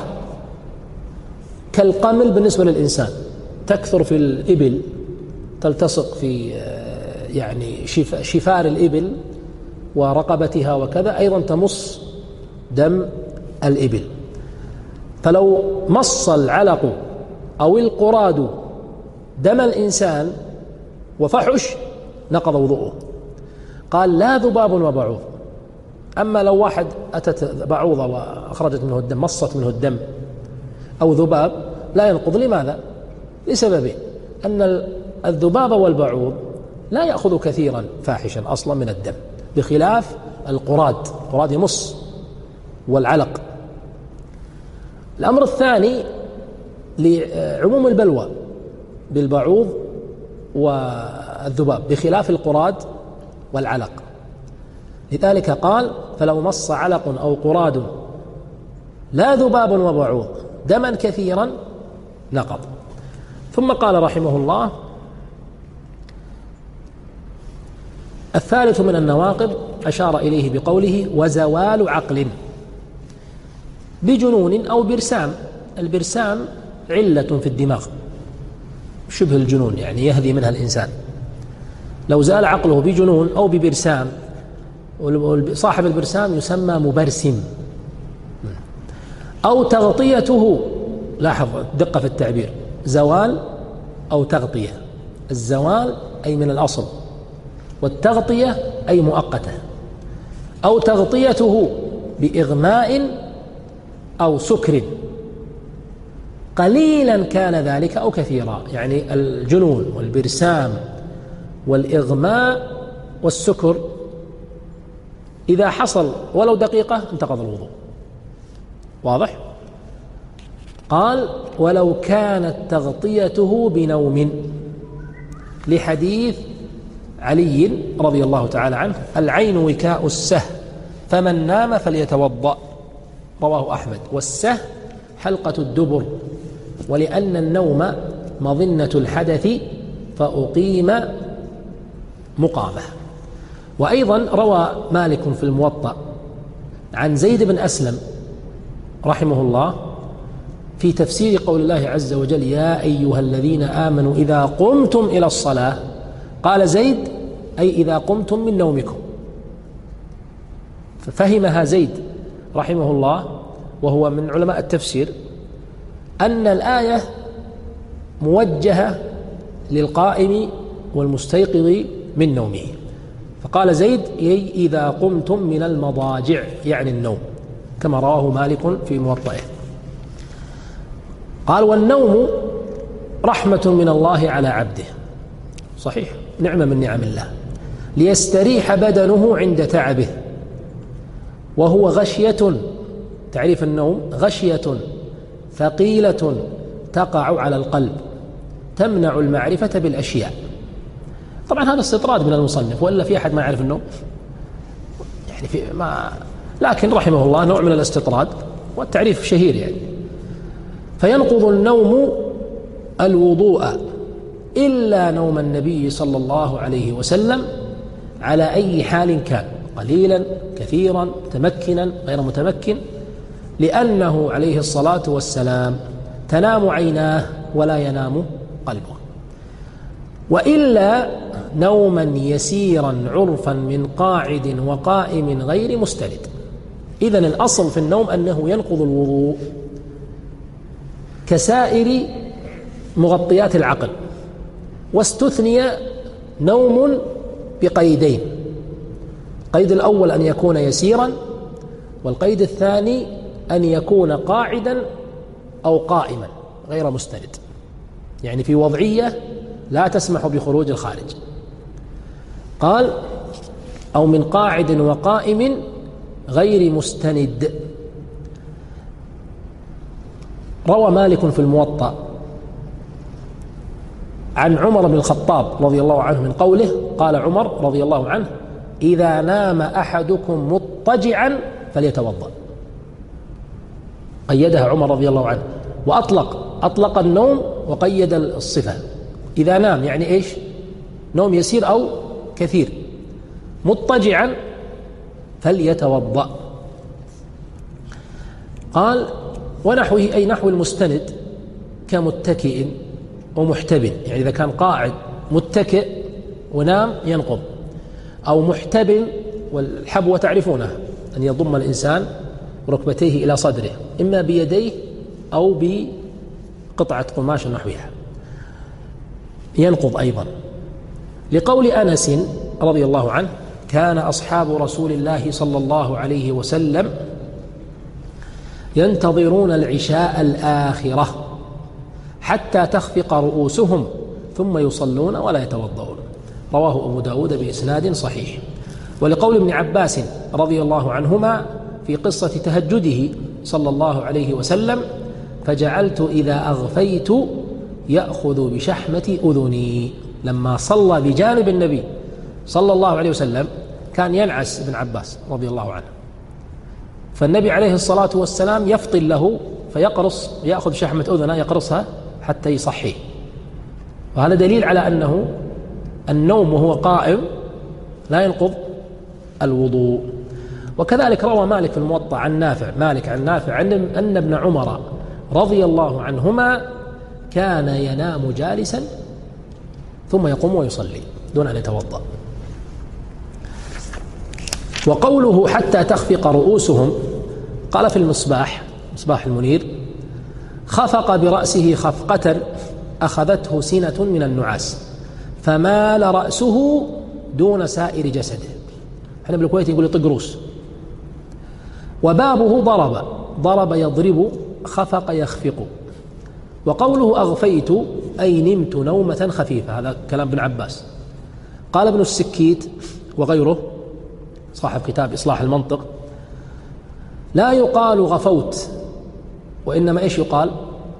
كالقمل بالنسبة للإنسان، تكثر في الإبل، تلتصق في يعني شفار الإبل ورقبتها وكذا، أيضا تمص دم الإبل. فلو مص العلق أو القراد دم الإنسان وفحش نقض وضوءه. قال: لا ذباب وبعوض. أما لو واحد أتت بعوضة وأخرجت منه الدم، مصت منه الدم، أو ذباب، لا ينقض. لماذا؟ لسببين: أن الذباب والبعوض لا يأخذ كثيرا فاحشا أصلا من الدم، بخلاف القراد، القراد يمص، والعلق. الأمر الثاني لعموم البلوى بالبعوض الذباب، بخلاف القراد والعلق. لذلك قال: فلو مص علق أو قراد لا ذباب وبعوض دما كثيرا نقض. ثم قال رحمه الله: الثالث من النواقض أشار إليه بقوله: وزوال عقل بجنون أو برسام. البرسام علة في الدماغ شبه الجنون، يعني يهذي منها الإنسان. لو زال عقله بجنون أو ببرسام، صاحب البرسام يسمى مبرسم. أو تغطيته، لاحظ دقة في التعبير، زوال أو تغطية. الزوال أي من الأصل، والتغطية أي مؤقتة. أو تغطيته بإغماء أو سكر، قليلا كان ذلك أو كثيرا. يعني الجنون والبرسام والإغماء والسكر إذا حصل ولو دقيقة انتقض الوضوء. واضح؟ قال: ولو كانت تغطيته بنوم، لحديث علي رضي الله تعالى عنه: العين وكاء السه، فمن نام فليتوضأ. رواه أحمد. والسه حلقة الدبر، ولأن النوم مظنة الحدث فأقيم مقامه. وأيضا روى مالك في الموطأ عن زيد بن أسلم رحمه الله في تفسير قول الله عز وجل: يا أيها الذين آمنوا إذا قمتم إلى الصلاة، قال زيد: أي إذا قمتم من نومكم. ففهمها زيد رحمه الله وهو من علماء التفسير أن الآية موجهة للقائم والمستيقظ من نومه، فقال زيد: أي إذا قمتم من المضاجع، يعني النوم، كما رواه مالك في موطئه. قال: والنوم رحمة من الله على عبده. صحيح، نعمة من نعم الله، ليستريح بدنه عند تعبه. وهو غشية، تعريف النوم: غشية ثقيلة تقع على القلب تمنع المعرفة بالأشياء. طبعا هذا استطراد من المصنف، وإلا في أحد ما يعرف النوم؟ يعني في ما لكن رحمه الله نوع من الاستطراد، والتعريف شهير يعني. فينقض النوم الوضوء إلا نوم النبي صلى الله عليه وسلم على أي حال كان، قليلا كثيرا متمكنا غير متمكن، لأنه عليه الصلاة والسلام تنام عيناه ولا ينام قلبه. وإلا نوما يسيرا عرفا من قاعد وقائم غير مستند. إذن الأصل في النوم أنه ينقض الوضوء كسائر مغطيات العقل. واستثني نوم بقيدين: القيد الأول أن يكون يسيرا، والقيد الثاني أن يكون قاعدا أو قائما غير مستند، يعني في وضعية لا تسمح بخروج الخارج. قال: أو من قاعد وقائم غير مستند. روى مالك في الموطأ عن عمر بن الخطاب رضي الله عنه من قوله: قال عمر رضي الله عنه: إذا نام أحدكم مضطجعا فليتوضأ. قيدها عمر رضي الله عنه، وأطلق أطلق النوم وقيد الصفة. إذا نام يعني إيش؟ نوم يسير أو كثير. مضطجعا فليتوضأ. قال: ونحوه أي نحو المستند كمتكئ ومحتبن، يعني إذا كان قاعد متكئ ونام ينقض، أو محتبن، والحبوة تعرفونها أن يضم الإنسان ركبتيه إلى صدره إما بيديه أو بقطعة قماش نحوها، ينقض أيضا. لقول أنس رضي الله عنه: كان أصحاب رسول الله صلى الله عليه وسلم ينتظرون العشاء الآخرة حتى تخفق رؤوسهم ثم يصلون ولا يتوضؤون. رواه أبو داود بإسناد صحيح. ولقول ابن عباس رضي الله عنهما في قصة تهجده صلى الله عليه وسلم: فجعلت إذا أغفيت يأخذ بشحمة أذني، لما صلى بجانب النبي صلى الله عليه وسلم كان ينعس ابن عباس رضي الله عنه، فالنبي عليه الصلاة والسلام يفطن له فيقرص، يأخذ شحمة أذنه يقرصها حتى يصحيه، وهذا دليل على أنه النوم وهو قائم لا ينقض الوضوء. وكذلك روى مالك في الموطأ عن نافع مالك عن نافع عن أن ابن عمر رضي الله عنهما كان ينام جالسا ثم يقوم ويصلي دون أن يتوضأ. وقوله حتى تخفق رؤوسهم، قال في المصباح مصباح المنير: خفق برأسه خفقة أخذته سنة من النعاس فمال رأسه دون سائر جسده. احنا بالكويت يقول يطق روس. وبابه ضرب ضرب يضرب خفق يخفق. وقوله أغفيت أي نمت نومة خفيفة، هذا كلام ابن عباس. قال ابن السكيت وغيره صاحب كتاب إصلاح المنطق: لا يقال غفوت، وإنما إيش يقال؟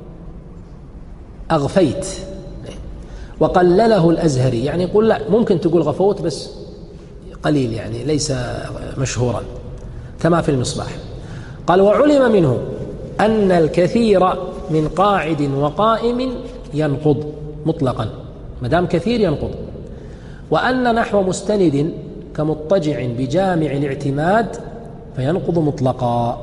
أغفيت. وقلله الأزهري، يعني يقول لا، ممكن تقول غفوت بس قليل، يعني ليس مشهورا كما في المصباح. قال: وعلم منه أن الكثير من قاعد وقائم ينقض مطلقا، مدام كثير ينقض، وأن نحو مستند كمضطجع بجامع الاعتماد فينقض مطلقا.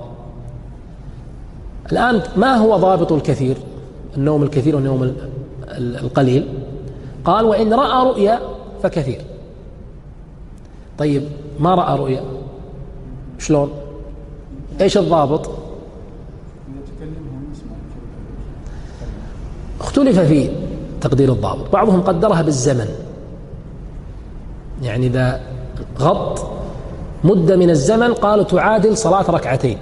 الآن ما هو ضابط الكثير، النوم الكثير والنوم القليل؟ قال: وإن رأى رؤيا فكثير. طيب ما رأى رؤيا شلون؟ ايش الضابط؟ اختلف في تقدير الضابط، بعضهم قدرها بالزمن، يعني إذا غض مدة من الزمن قالوا تعادل صلاة ركعتين،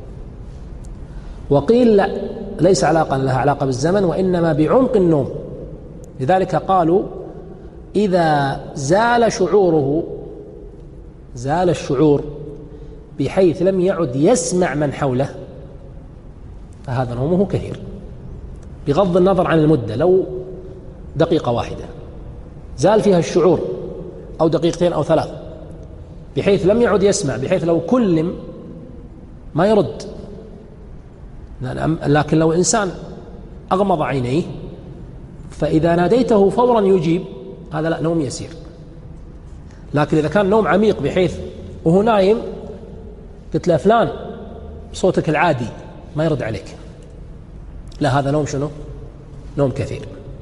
وقيل لا، ليس علاقة لها علاقة بالزمن وإنما بعمق النوم، لذلك قالوا إذا زال شعوره زال الشعور بحيث لم يعد يسمع من حوله فهذا نومه كثير، بغض النظر عن المدة، لو دقيقة واحدة زال فيها الشعور أو دقيقتين أو ثلاث بحيث لم يعد يسمع، بحيث لو كلم ما يرد. لكن لو إنسان أغمض عينيه فإذا ناديته فورا يجيب، هذا لا، نوم يسير. لكن إذا كان نوم عميق بحيث وهو نايم قلت له فلان صوتك العادي ما يرد عليك، لا، هذا نوم شنو؟ نوم كثير.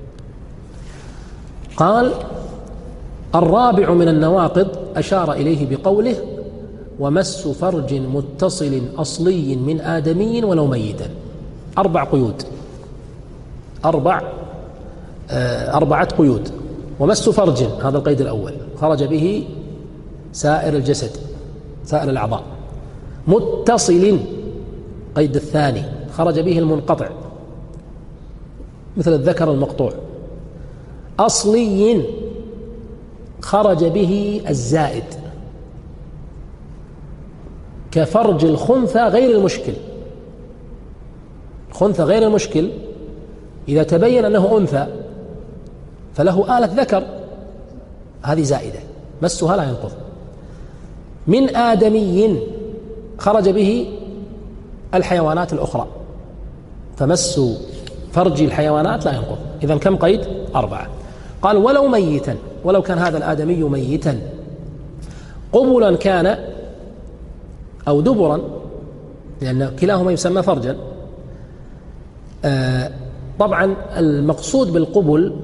قال: الرابع من النواقض أشار إليه بقوله: ومس فرج متصل أصلي من آدمي ولو ميتا. أربع قيود، أربع آه أربعة قيود. ومس فرج هذا القيد الأول، خرج به سائر الجسد سائر الأعضاء. متصل قيد الثاني، خرج به المنقطع مثل الذكر المقطوع. أصلي خرج به الزائد كفرج الخنثى غير المشكل. الخنثى غير المشكل إذا تبين أنه أنثى فله آلة ذكر، هذه زائدة مسها لا ينقض. من آدمي خرج به الحيوانات الأخرى، فمس فرج الحيوانات لا ينقض. إذن كم قيد؟ أربعة. قال: ولو ميتا، ولو كان هذا الآدمي ميتا، قبلا كان أو دبرا، لأن كلاهما يسمى فرجا. آه طبعا المقصود بالقبل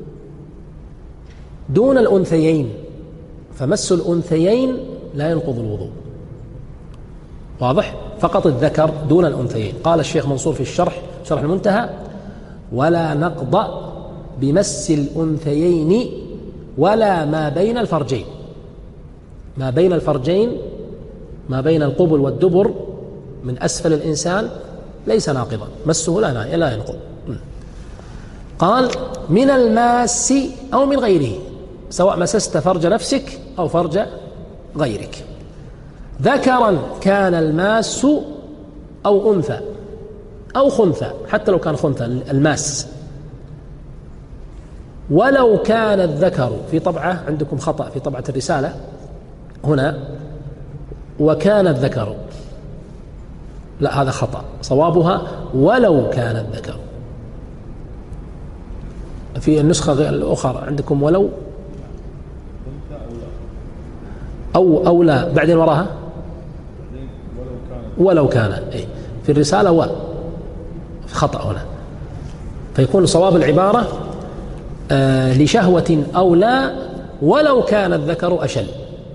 دون الأنثيين، فمس الأنثيين لا ينقض الوضوء، واضح؟ فقط الذكر دون الأنثيين. قال الشيخ منصور في الشرح شرح المنتهى: ولا نقض بمس الأنثيين ولا ما بين الفرجين. ما بين الفرجين، ما بين القبل والدبر من أسفل الإنسان ليس ناقضا، مسه لا لا ينقض. قال: من الماس أو من غيره، سواء مسست فرج نفسك أو فرج غيرك. ذكرا كان الماس أو أنثى أو خنثى، حتى لو كان خنثى الماس. ولو كان الذكر، في طبعة عندكم خطأ في طبعة الرسالة هنا وكان الذكر، لا هذا خطأ، صوابها ولو كان الذكر. في النسخة الأخرى عندكم ولو أو أو لا بعدين وراها ولو كان، إيه في الرسالة و خطأ هنا، فيكون صواب العبارة آه لشهوة أو لا ولو كان الذكر أشل.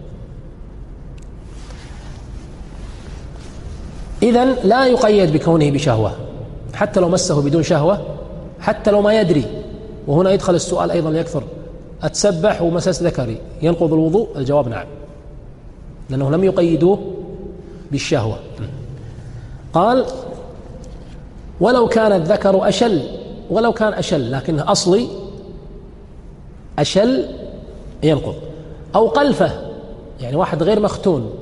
إذن لا يقيد بكونه بشهوة، حتى لو مسه بدون شهوة، حتى لو ما يدري. وهنا يدخل السؤال أيضا يكثر: أتسبح ومسس ذكري ينقض الوضوء؟ الجواب نعم، لأنه لم يقيدوه بالشهوة. قال ولو كان الذكر أشل، ولو كان أشل لكنه أصلي أشل ينقض. أو قلفة، يعني واحد غير مختون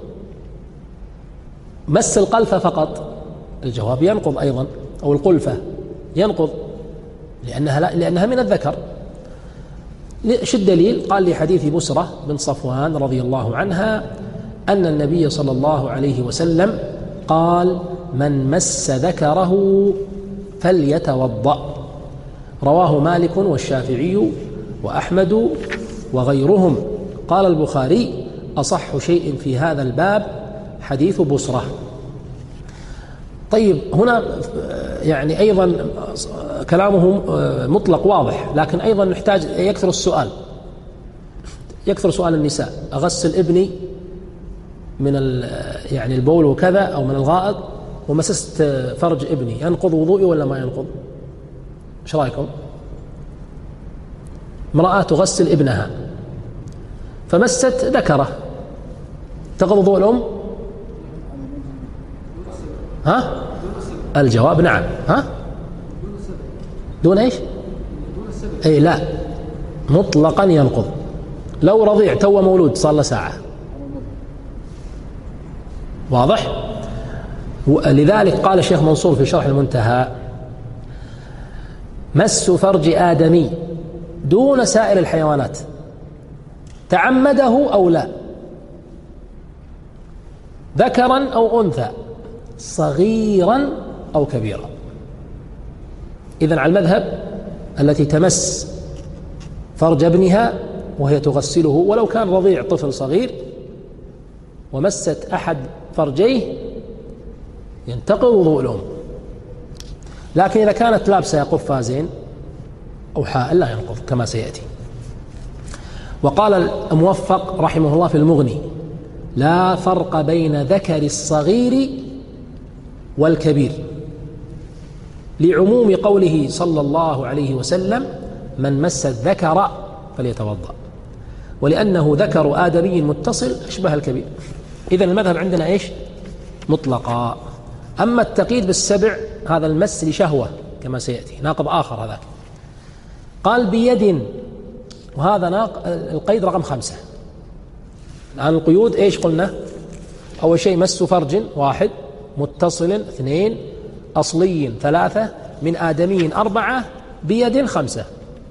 مس القلفة فقط، الجواب ينقض أيضا. أو القلفة ينقض لأنها, لا لأنها من الذكر. شو الدليل؟ قال لي حديث بسرة بن صفوان رضي الله عنها أن النبي صلى الله عليه وسلم قال: من مس ذكره فليتوضأ. رواه مالك والشافعي وأحمد وغيرهم. قال البخاري: أصح شيء في هذا الباب حديث بسرة. طيب هنا يعني أيضا كلامه مطلق واضح، لكن أيضا نحتاج يكثر السؤال، يكثر سؤال النساء: أغسل ابني من يعني البول وكذا أو من الغائط ومسست فرج ابني، ينقض وضوئي ولا ما ينقض؟ ايش رايكم؟ امرأة تغسل ابنها فمست ذكره، تنقض وضوء الأم؟ ها؟ الجواب نعم. ها؟ دون ايش؟ اي لا، مطلقا ينقض. لو رضيع تو مولود صار له ساعة، واضح؟ لذلك قال الشيخ منصور في شرح المنتهى: مس فرج آدمي دون سائر الحيوانات تعمده أو لا، ذكرا أو أنثى، صغيرا أو كبيرا. إذن على المذهب التي تمس فرج ابنها وهي تغسله ولو كان رضيع طفل صغير ومست أحد فرجيه ينتقض وضوء الأم. لكن إذا كانت لابسة قفازين أو حائل لا ينقض كما سيأتي. وقال الموفق رحمه الله في المغني: لا فرق بين ذكر الصغير والكبير، لعموم قوله صلى الله عليه وسلم: من مس الذكر فليتوضأ، ولأنه ذكر آدمي متصل أشبه الكبير. إذن المذهب عندنا إيش؟ مطلقا. أما التقييد بالسبع هذا المس لشهوة كما سيأتي، ناقض آخر هذاك. قال بيد، وهذا ناق... القيد رقم خمسة. الآن القيود إيش قلنا؟ أول شيء مس فرج واحد، متصل اثنين، أصلي ثلاثة، من آدمي أربعة، بيد خمسة.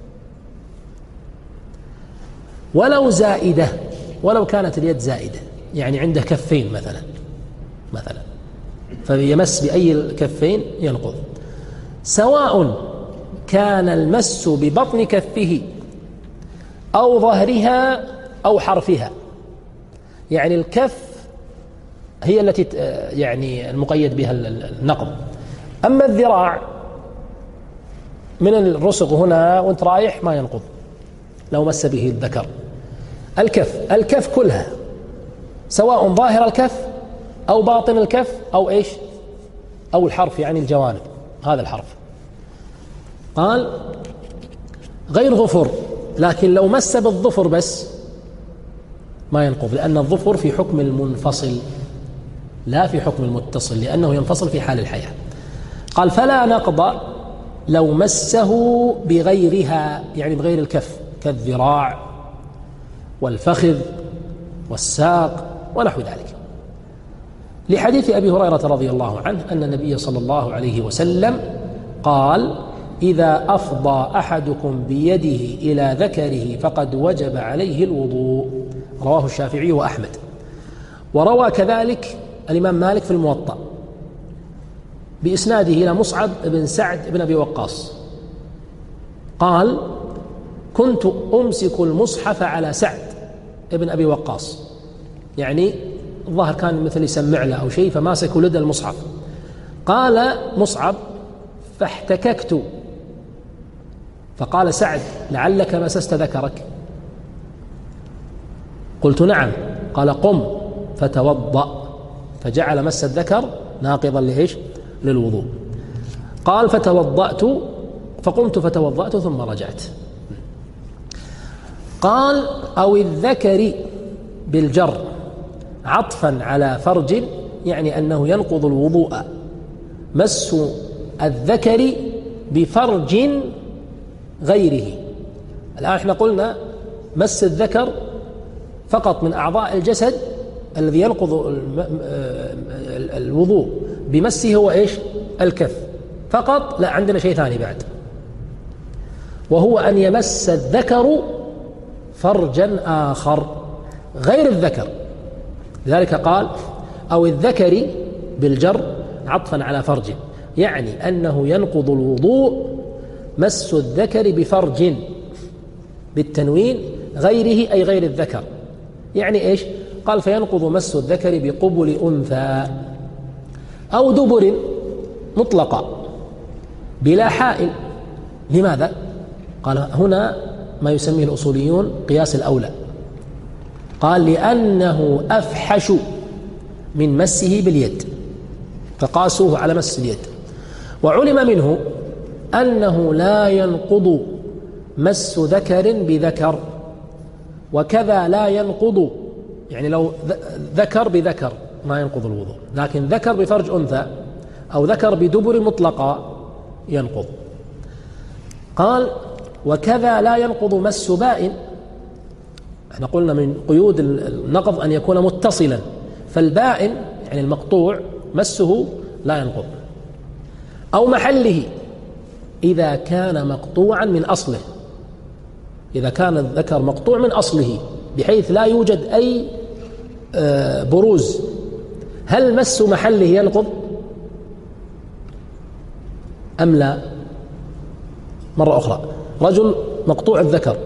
ولو زائدة، ولو كانت اليد زائدة، يعني عنده كفين مثلا مثلا فيمس بأي الكفين ينقض، سواء كان المس ببطن كفه أو ظهرها أو حرفها. يعني الكف هي التي يعني المقيد بها النقض، أما الذراع من الرسغ هنا وانت رايح ما ينقض لو مس به الذكر. الكف الكف كلها، سواء ظاهر الكف أو باطن الكف أو إيش أو الحرف، يعني الجوانب، هذا الحرف. قال غير ظفر، لكن لو مس بالظفر بس ما ينقض، لأن الظفر في حكم المنفصل لا في حكم المتصل، لأنه ينفصل في حال الحياة. قال فلا نقض لو مسه بغيرها، يعني بغير الكف، كالذراع والفخذ والساق ونحو ذلك، لحديث أبي هريرة رضي الله عنه أن النبي صلى الله عليه وسلم قال: إذا أفضى أحدكم بيده إلى ذكره فقد وجب عليه الوضوء. رواه الشافعي وأحمد. وروى كذلك الإمام مالك في الموطأ بإسناده إلى مصعب بن سعد بن أبي وقاص قال: كنت أمسك المصحف على سعد بن أبي وقاص، يعني الظاهر كان مثل يسمع له أو شيء فماسك ولد المصحف. قال مصعب: فاحتككت، فقال سعد: لعلك مسست ذكرك؟ قلت: نعم. قال: قم فتوضأ، فجعل مس الذكر ناقضا لإيش؟ للوضوء. قال: فتوضأت، فقمت فتوضأت ثم رجعت. قال: أو الذكر بالجر عطفا على فرج، يعني أنه ينقض الوضوء مس الذكر بفرج غيره. الآن احنا قلنا مس الذكر فقط من أعضاء الجسد الذي ينقض الوضوء بمسه هو إيش؟ الكف فقط. لا، عندنا شيء ثاني بعد، وهو أن يمس الذكر فرجا آخر غير الذكر. لذلك قال: أو الذكر بالجر عطفا على فرج، يعني أنه ينقض الوضوء مس الذكر بفرج بالتنوين غيره، أي غير الذكر. يعني إيش؟ قال: فينقض مس الذكر بقبل أنثى أو دبر مطلقة بلا حائل. لماذا؟ قال هنا ما يسميه الأصوليون قياس الأولى. قال: لأنه أفحش من مسه باليد، فقاسوه على مس اليد. وعلم منه أنه لا ينقض مس ذكر بذكر، وكذا لا ينقض، يعني لو ذكر بذكر ما ينقض الوضوء، لكن ذكر بفرج أنثى أو ذكر بدبر مطلقة ينقض. قال: وكذا لا ينقض مس بائن. احنا قلنا من قيود النقض أن يكون متصلا، فالبائن يعني المقطوع مسه لا ينقض. أو محله إذا كان مقطوعا من أصله، إذا كان الذكر مقطوع من أصله بحيث لا يوجد أي بروز، هل مس محله ينقض أم لا؟ مرة أخرى، رجل مقطوع الذكر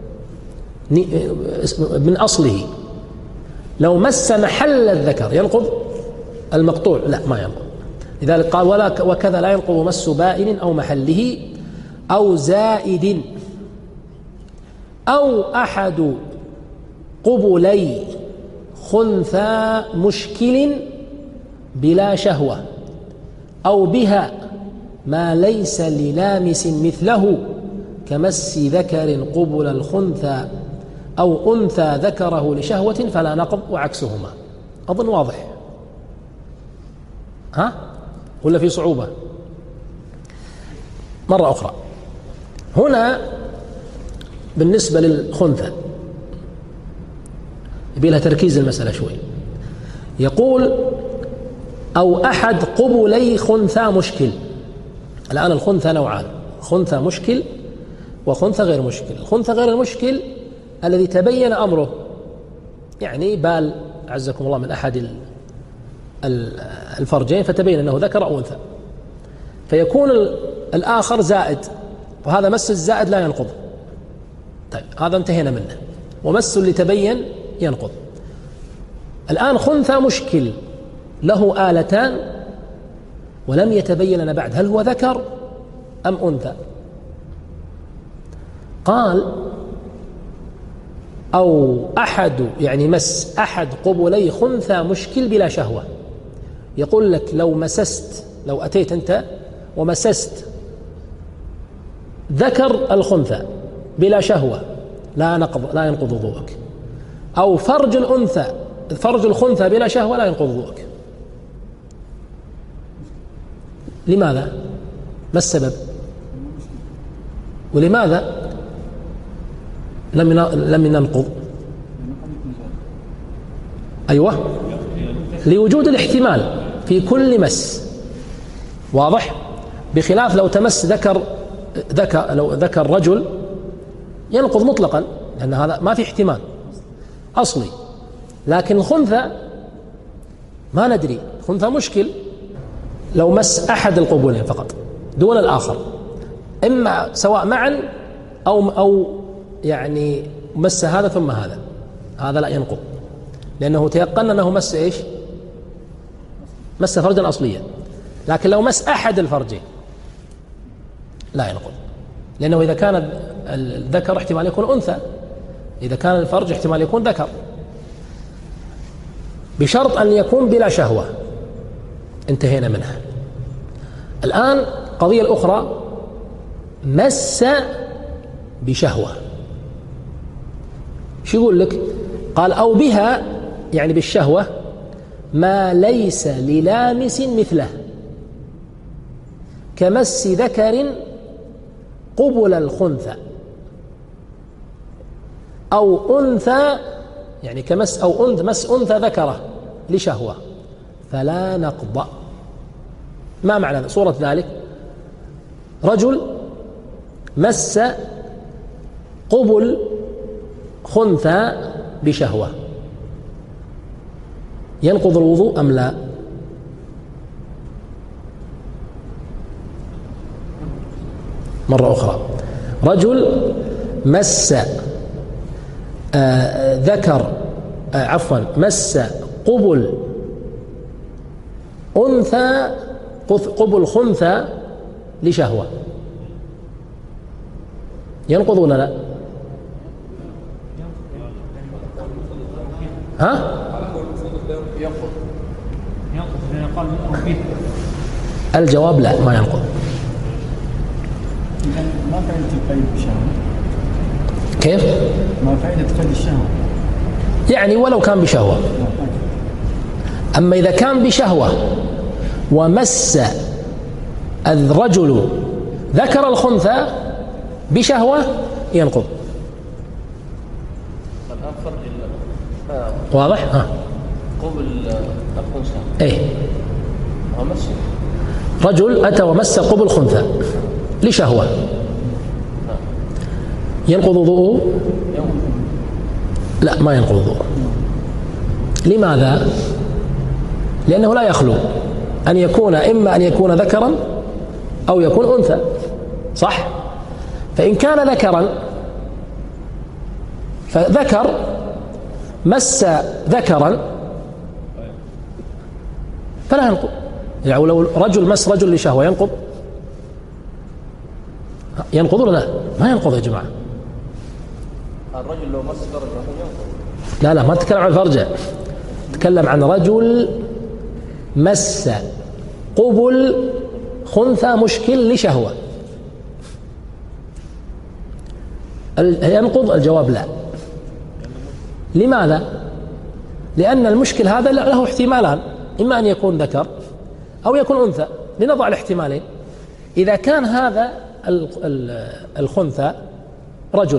من أصله، لو مس محل الذكر ينقض المقطوع؟ لا، ما ينقض. لذلك قال: ولا وكذا لا ينقض مس بائن أو محله أو زائد أو أحد قبلي خنثى مشكل بلا شهوة، أو بها ما ليس للامس مثله كمس ذكر قبل الخنثى أو أنثى ذكره لشهوة فلا نقض، وعكسهما. أظن واضح، ها؟ ولا في صعوبة؟ مرة أخرى، هنا بالنسبة للخنثى يبي لها تركيز المسألة شوي. يقول: أو أحد قبلي خنثى مشكل. الآن الخنثى نوعان: خنثى مشكل وخنثى غير مشكل. الخنثى غير المشكل الذي تبين أمره، يعني بال عزكم الله من أحد الفرجين فتبين أنه ذكر أو أنثى، فيكون الآخر زائد، وهذا مس الزائد لا ينقض. طيب، هذا انتهينا منه، ومس اللي تبين ينقض. الآن خنثى مشكل له آلتان ولم يتبين لنا بعد هل هو ذكر أم أنثى. قال: أو أحد، يعني مس أحد قبلي خنثى مشكل بلا شهوة. يقول لك لو مسست، لو أتيت أنت ومسست ذكر الخنثى بلا شهوة لا نقض لا ينقض وضوءك، أو فرج الأنثى فرج الخنثى بلا شهوة لا ينقض وضوءك. لماذا؟ ما السبب؟ ولماذا لم لم ننقض؟ أيوة، لوجود الاحتمال في كل مس، واضح؟ بخلاف لو تمس ذكر ذكر لو ذكر رجل ينقض مطلقا، لأن هذا ما في احتمال أصلي. لكن الخنثى ما ندري، الخنثى مشكل. لو مس أحد القبولين فقط دون الآخر، إما سواء معا أو أو يعني مس هذا ثم هذا، هذا لا ينقض، لأنه تيقن أنه مس إيش؟ مس فرجا أصليا. لكن لو مس أحد الفرجين لا ينقض، لأنه إذا كان الذكر احتمال يكون أنثى، إذا كان الفرج احتمال يكون ذكر، بشرط أن يكون بلا شهوة. انتهينا منها. الآن قضية الأخرى، مس بشهوة. شو يقول لك؟ قال أو بها، يعني بالشهوة، ما ليس للامس مثله، كمس ذكر قبل الخنثى، أو أنثى، يعني كمس أو أنثى مس أنثى ذكره لشهوة فلا نقض. ما معنى صورة ذلك؟ رجل مس قبل خنثى بشهوة، ينقض الوضوء أم لا؟ مرة أخرى، رجل مس آه ذكر آه عفوا مس قبل أنثى قبل خنثى لشهوة، ينقض ولا لا؟ ها؟ ينقض ينقض لأن قال به. الجواب لا، ما ينقض. ما فائدة القيد بالشهوة؟ كيف؟ ما فائدة قيد الشهوة؟ يعني ولو كان بشهوة. أما إذا كان بشهوة ومس الرجل ذكر الخنثى بشهوة ينقض. واضح؟ ها. قبل الخنثى. إيه. ومس. رجل أتى ومس قبل خنثى لشهوة، ينقض وضوءه؟ لا، ما ينقض وضوءه. لماذا؟ لأنه لا يخلو أن يكون إما أن يكون ذكرا أو يكون أنثى، صح؟ فإن كان ذكرا فذكر مس ذكرا فلا ينقض. يعني لو رجل مس رجل لشهوة ينقض؟ ينقض ولا لا؟ ما ينقض يا جماعة. الرجل لو مس فرجه ينقض. لا لا، ما تتكلم عن الفرجة، تكلم عن رجل مس قبل خنثى مشكل لشهوة، ينقض؟ الجواب لا. لماذا؟ لأن المشكل هذا له احتمالان، إما أن يكون ذكر أو يكون أنثى. لنضع الاحتمالين. إذا كان هذا الخنثى رجل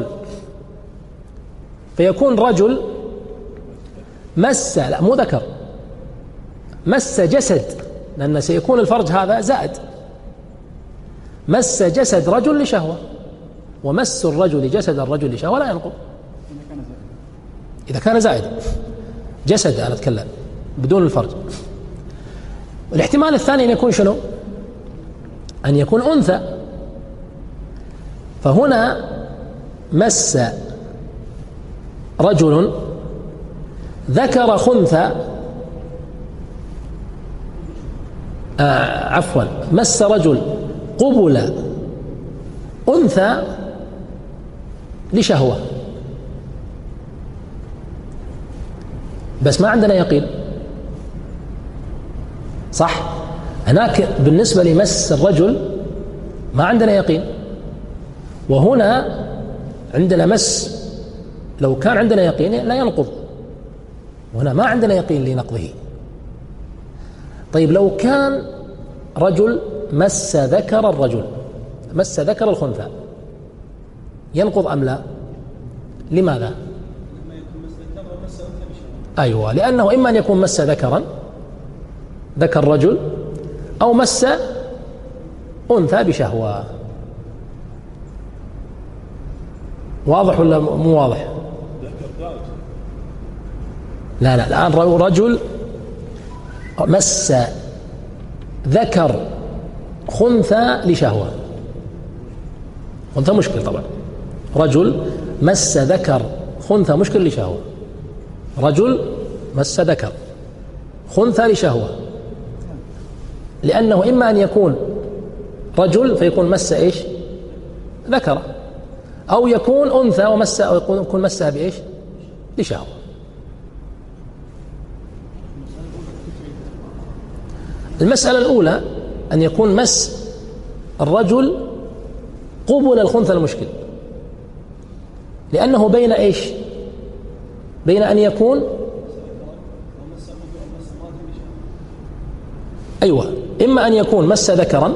فيكون رجل مس، لا مو ذكر، مس جسد، لأن سيكون الفرج هذا زائد، مس جسد رجل لشهوة، ومس الرجل جسد الرجل لشهوة لا ينقض إذا كان زائد. جسد أنا أتكلم بدون الفرج. الاحتمال الثاني أن يكون شنو؟ أن يكون أنثى. فهنا مس رجل ذكر خنثى آه عفوا مس رجل قبل أنثى لشهوة، بس ما عندنا يقين، صح؟ هناك بالنسبة لمس الرجل ما عندنا يقين، وهنا عندنا مس لو كان عندنا يقين لا ينقض، وهنا ما عندنا يقين لنقضه. طيب لو كان رجل مس ذكر الرجل، مس ذكر الخنثى، ينقض أم لا؟ لماذا؟ أيوة، لأنه إما أن يكون مس ذكرا ذكر رجل أو مس أنثى بشهوة. واضح ولا مو واضح؟ لا لا الآن رجل مس ذكر خنثى لشهوة، خنثى مشكل طبعا، رجل مس ذكر خنثى مشكل لشهوة، رجل مس ذكر خنثى لشهوة، لأنه إما أن يكون رجل فيكون مس إيش ذكر، أو يكون أنثى ومس أو يكون مسها بإيش لشهوة. المسألة الأولى أن يكون مس الرجل قبل الخنثى المشكل، لأنه بين إيش بين أن يكون أيوة إما أن يكون مس ذكرا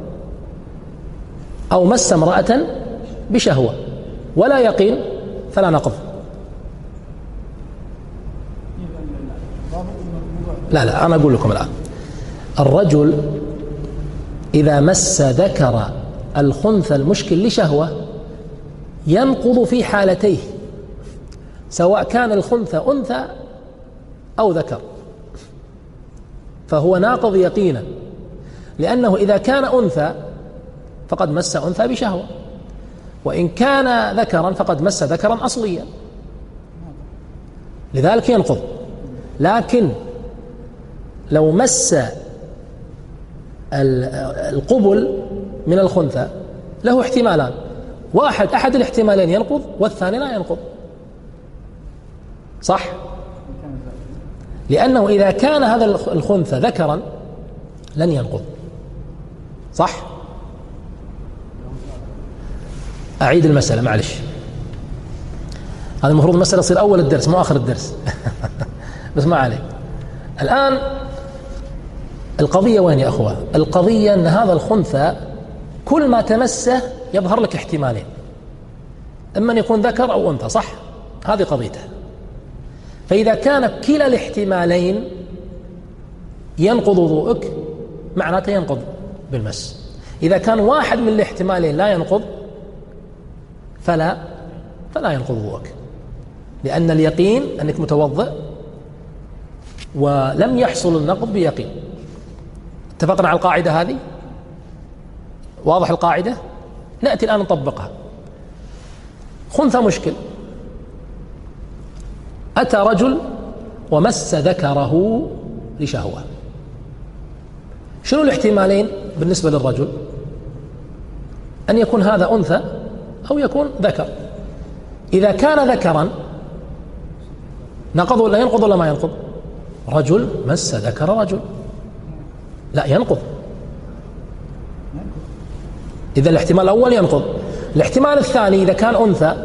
أو مس امرأة بشهوة ولا يقين فلا نقض. لا لا أنا أقول لكم الآن، الرجل إذا مس ذكر الخنثى المشكل لشهوة ينقض في حالتيه، سواء كان الخنثى أنثى أو ذكر، فهو ناقض يقينا، لأنه إذا كان أنثى فقد مس أنثى بشهوة، وإن كان ذكرا فقد مس ذكرا أصليا، لذلك ينقض. لكن لو مس القبل من الخنثى له احتمالان، واحد أحد الاحتمالين ينقض والثاني لا ينقض، صح؟ لأنه إذا كان هذا الخنثى ذكرا لن ينقض، صح؟ أعيد المسألة معلش، هذا المفروض المسألة تصير أول الدرس مو آخر الدرس بس ما عليك. الآن القضية وين يا أخوة؟ القضية أن هذا الخنثى كل ما تمسه يظهر لك احتمالين، إما أن يكون ذكر أو أنثى، صح؟ هذه قضيته. فإذا كان كلا الاحتمالين ينقض وضوءك معناته ينقض بالمس. إذا كان واحد من الاحتمالين لا ينقض فلا فلا ينقض وضوءك، لأن اليقين أنك متوضئ ولم يحصل النقض بيقين. اتفقنا على القاعدة هذه؟ واضح القاعدة؟ نأتي الآن نطبقها. خنثى مشكل، أتى رجل ومس ذكره لشهوة، شنو الاحتمالين بالنسبة للرجل؟ أن يكون هذا أنثى أو يكون ذكر. إذا كان ذكرا نقض ولا ينقض ولا ما ينقض؟ رجل مس ذكر رجل لا ينقض، إذا الاحتمال الأول ينقض. الاحتمال الثاني إذا كان أنثى،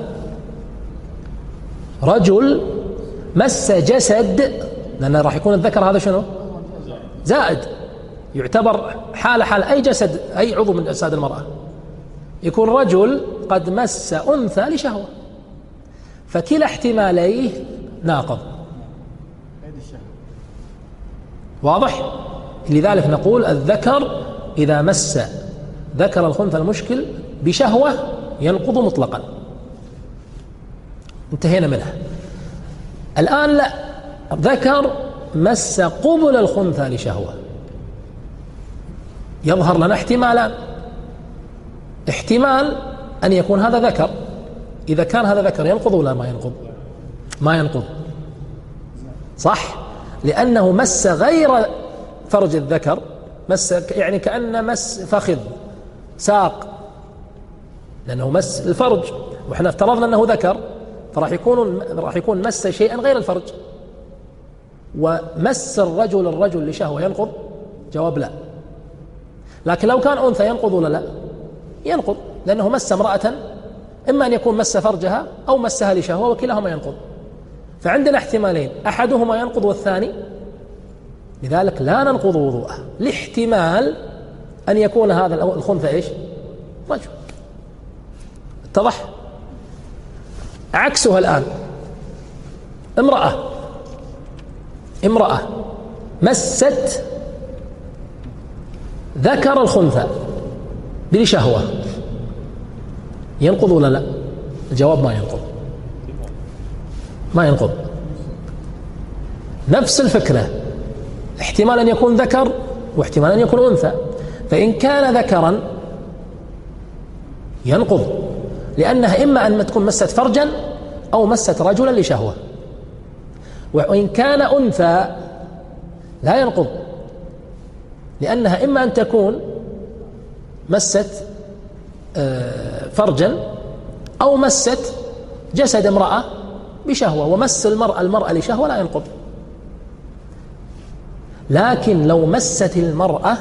رجل مس جسد، لأن راح يكون الذكر هذا شنو زائد، يعتبر حالة حال أي جسد أي عضو من أجساد المرأة، يكون رجل قد مس أنثى لشهوة، فكلا احتماليه ناقض. واضح؟ لذلك نقول الذكر إذا مس ذكر الخنثى المشكل بشهوة ينقض مطلقا، انتهينا منها. الآن لا، ذكر مس قبل الخنثى لشهوة، يظهر لنا احتمالان، احتمال أن يكون هذا ذكر، إذا كان هذا ذكر ينقض ولا ما ينقض؟ ما ينقض، صح؟ لأنه مس غير فرج الذكر، مس يعني كأن مس فخذ ساق، لأنه مس الفرج، وإحنا افترضنا أنه ذكر، فراح يكون راح يكون مس شيئا غير الفرج. ومس الرجل الرجل لشهوة ينقض؟ جواب لا. لكن لو كان أنثى ينقض ولا لا؟ ينقض، لأنه مس امرأة، إما أن يكون مس فرجها أو مسها لشهوة، وكلاهما ينقض. فعندنا احتمالين، أحدهما ينقض والثاني، لذلك لا ننقض وضوءه لاحتمال أن يكون هذا الخنثى إيش؟ رجل. اتضح؟ عكسها الآن، امرأة امرأة مست ذكر الخنثى بشهوة، ينقض ولا لا؟ الجواب ما ينقض، ما ينقض. نفس الفكرة، احتمال أن يكون ذكر واحتمال أن يكون أنثى، فإن كان ذكرا ينقض، لأنها إما أن تكون مست فرجا أو مست رجلا لشهوة. وإن كان أنثى لا ينقض، لأنها إما أن تكون مست فرجا أو مست جسد امرأة بشهوة، ومس المرأة المرأة لشهوة لا ينقض. لكن لو مست المرأة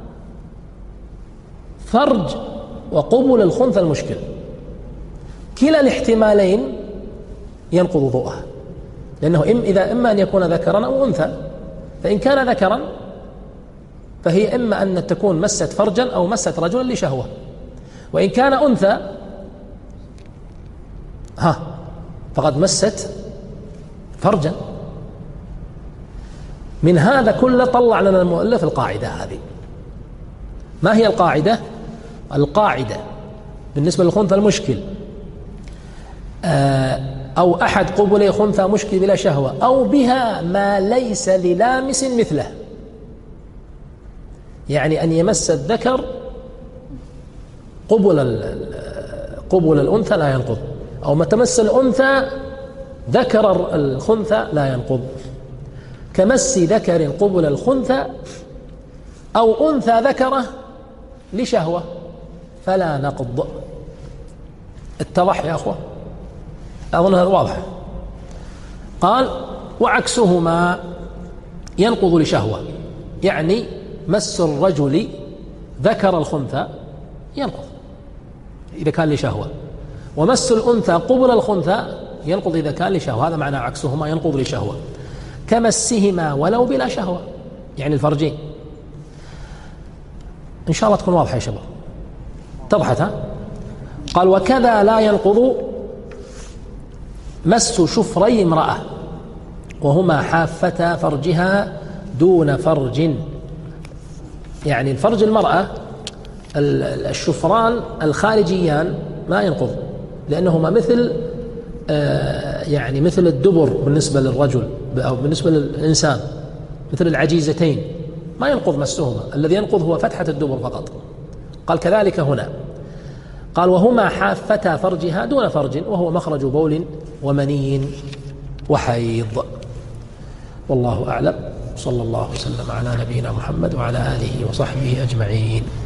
فرج وقبل الخنثى المشكل، كلا الاحتمالين ينقض وضوءها، لأنه إذا إما أن يكون ذكرا أو أنثى. فإن كان ذكرا فهي إما أن تكون مست فرجا أو مست رجلا لشهوة، وإن كان أنثى ها فقد مست فرجا. من هذا كله طلع لنا المؤلف القاعدة هذه. ما هي القاعدة؟ القاعدة بالنسبة للخنثى المشكل أو أحد قبلي خنثى مشكل بلا شهوة أو بها ما ليس للامس مثله، يعني أن يمس الذكر قبل قبل الأنثى لا ينقض، أو ما تمس الأنثى ذكر الخنثى لا ينقض، كمس ذكر قبل الخنثى أو أنثى ذكره لشهوة فلا نقض. اتضح يا أخوة؟ أظن هذا واضح. قال وعكسهما ينقض لشهوة، يعني مس الرجل ذكر الخنثى ينقض إذا كان لشهوة، ومس الأنثى قبل الخنثى ينقض إذا كان لشهوة. هذا معنى عكسهما ينقض لشهوة، كمسهما ولو بلا شهوة، يعني الفرجين. إن شاء الله تكون واضحة يا شباب، اتضحت ها؟ قال وكذا لا ينقض مس شفري امرأة وهما حافتا فرجها دون فرج، يعني الفرج المرأة الشفران الخارجيان ما ينقض، لأنهما مثل يعني مثل الدبر بالنسبة للرجل أو بالنسبة للإنسان، مثل العجيزتين، ما ينقض مسهما، الذي ينقض هو فتحة الدبر فقط. قال كذلك هنا، قال وهما حافتا فرجها دون فرج وهو مخرج بول ومني وحيض. والله أعلم، صلى الله وسلم على نبينا محمد وعلى آله وصحبه أجمعين.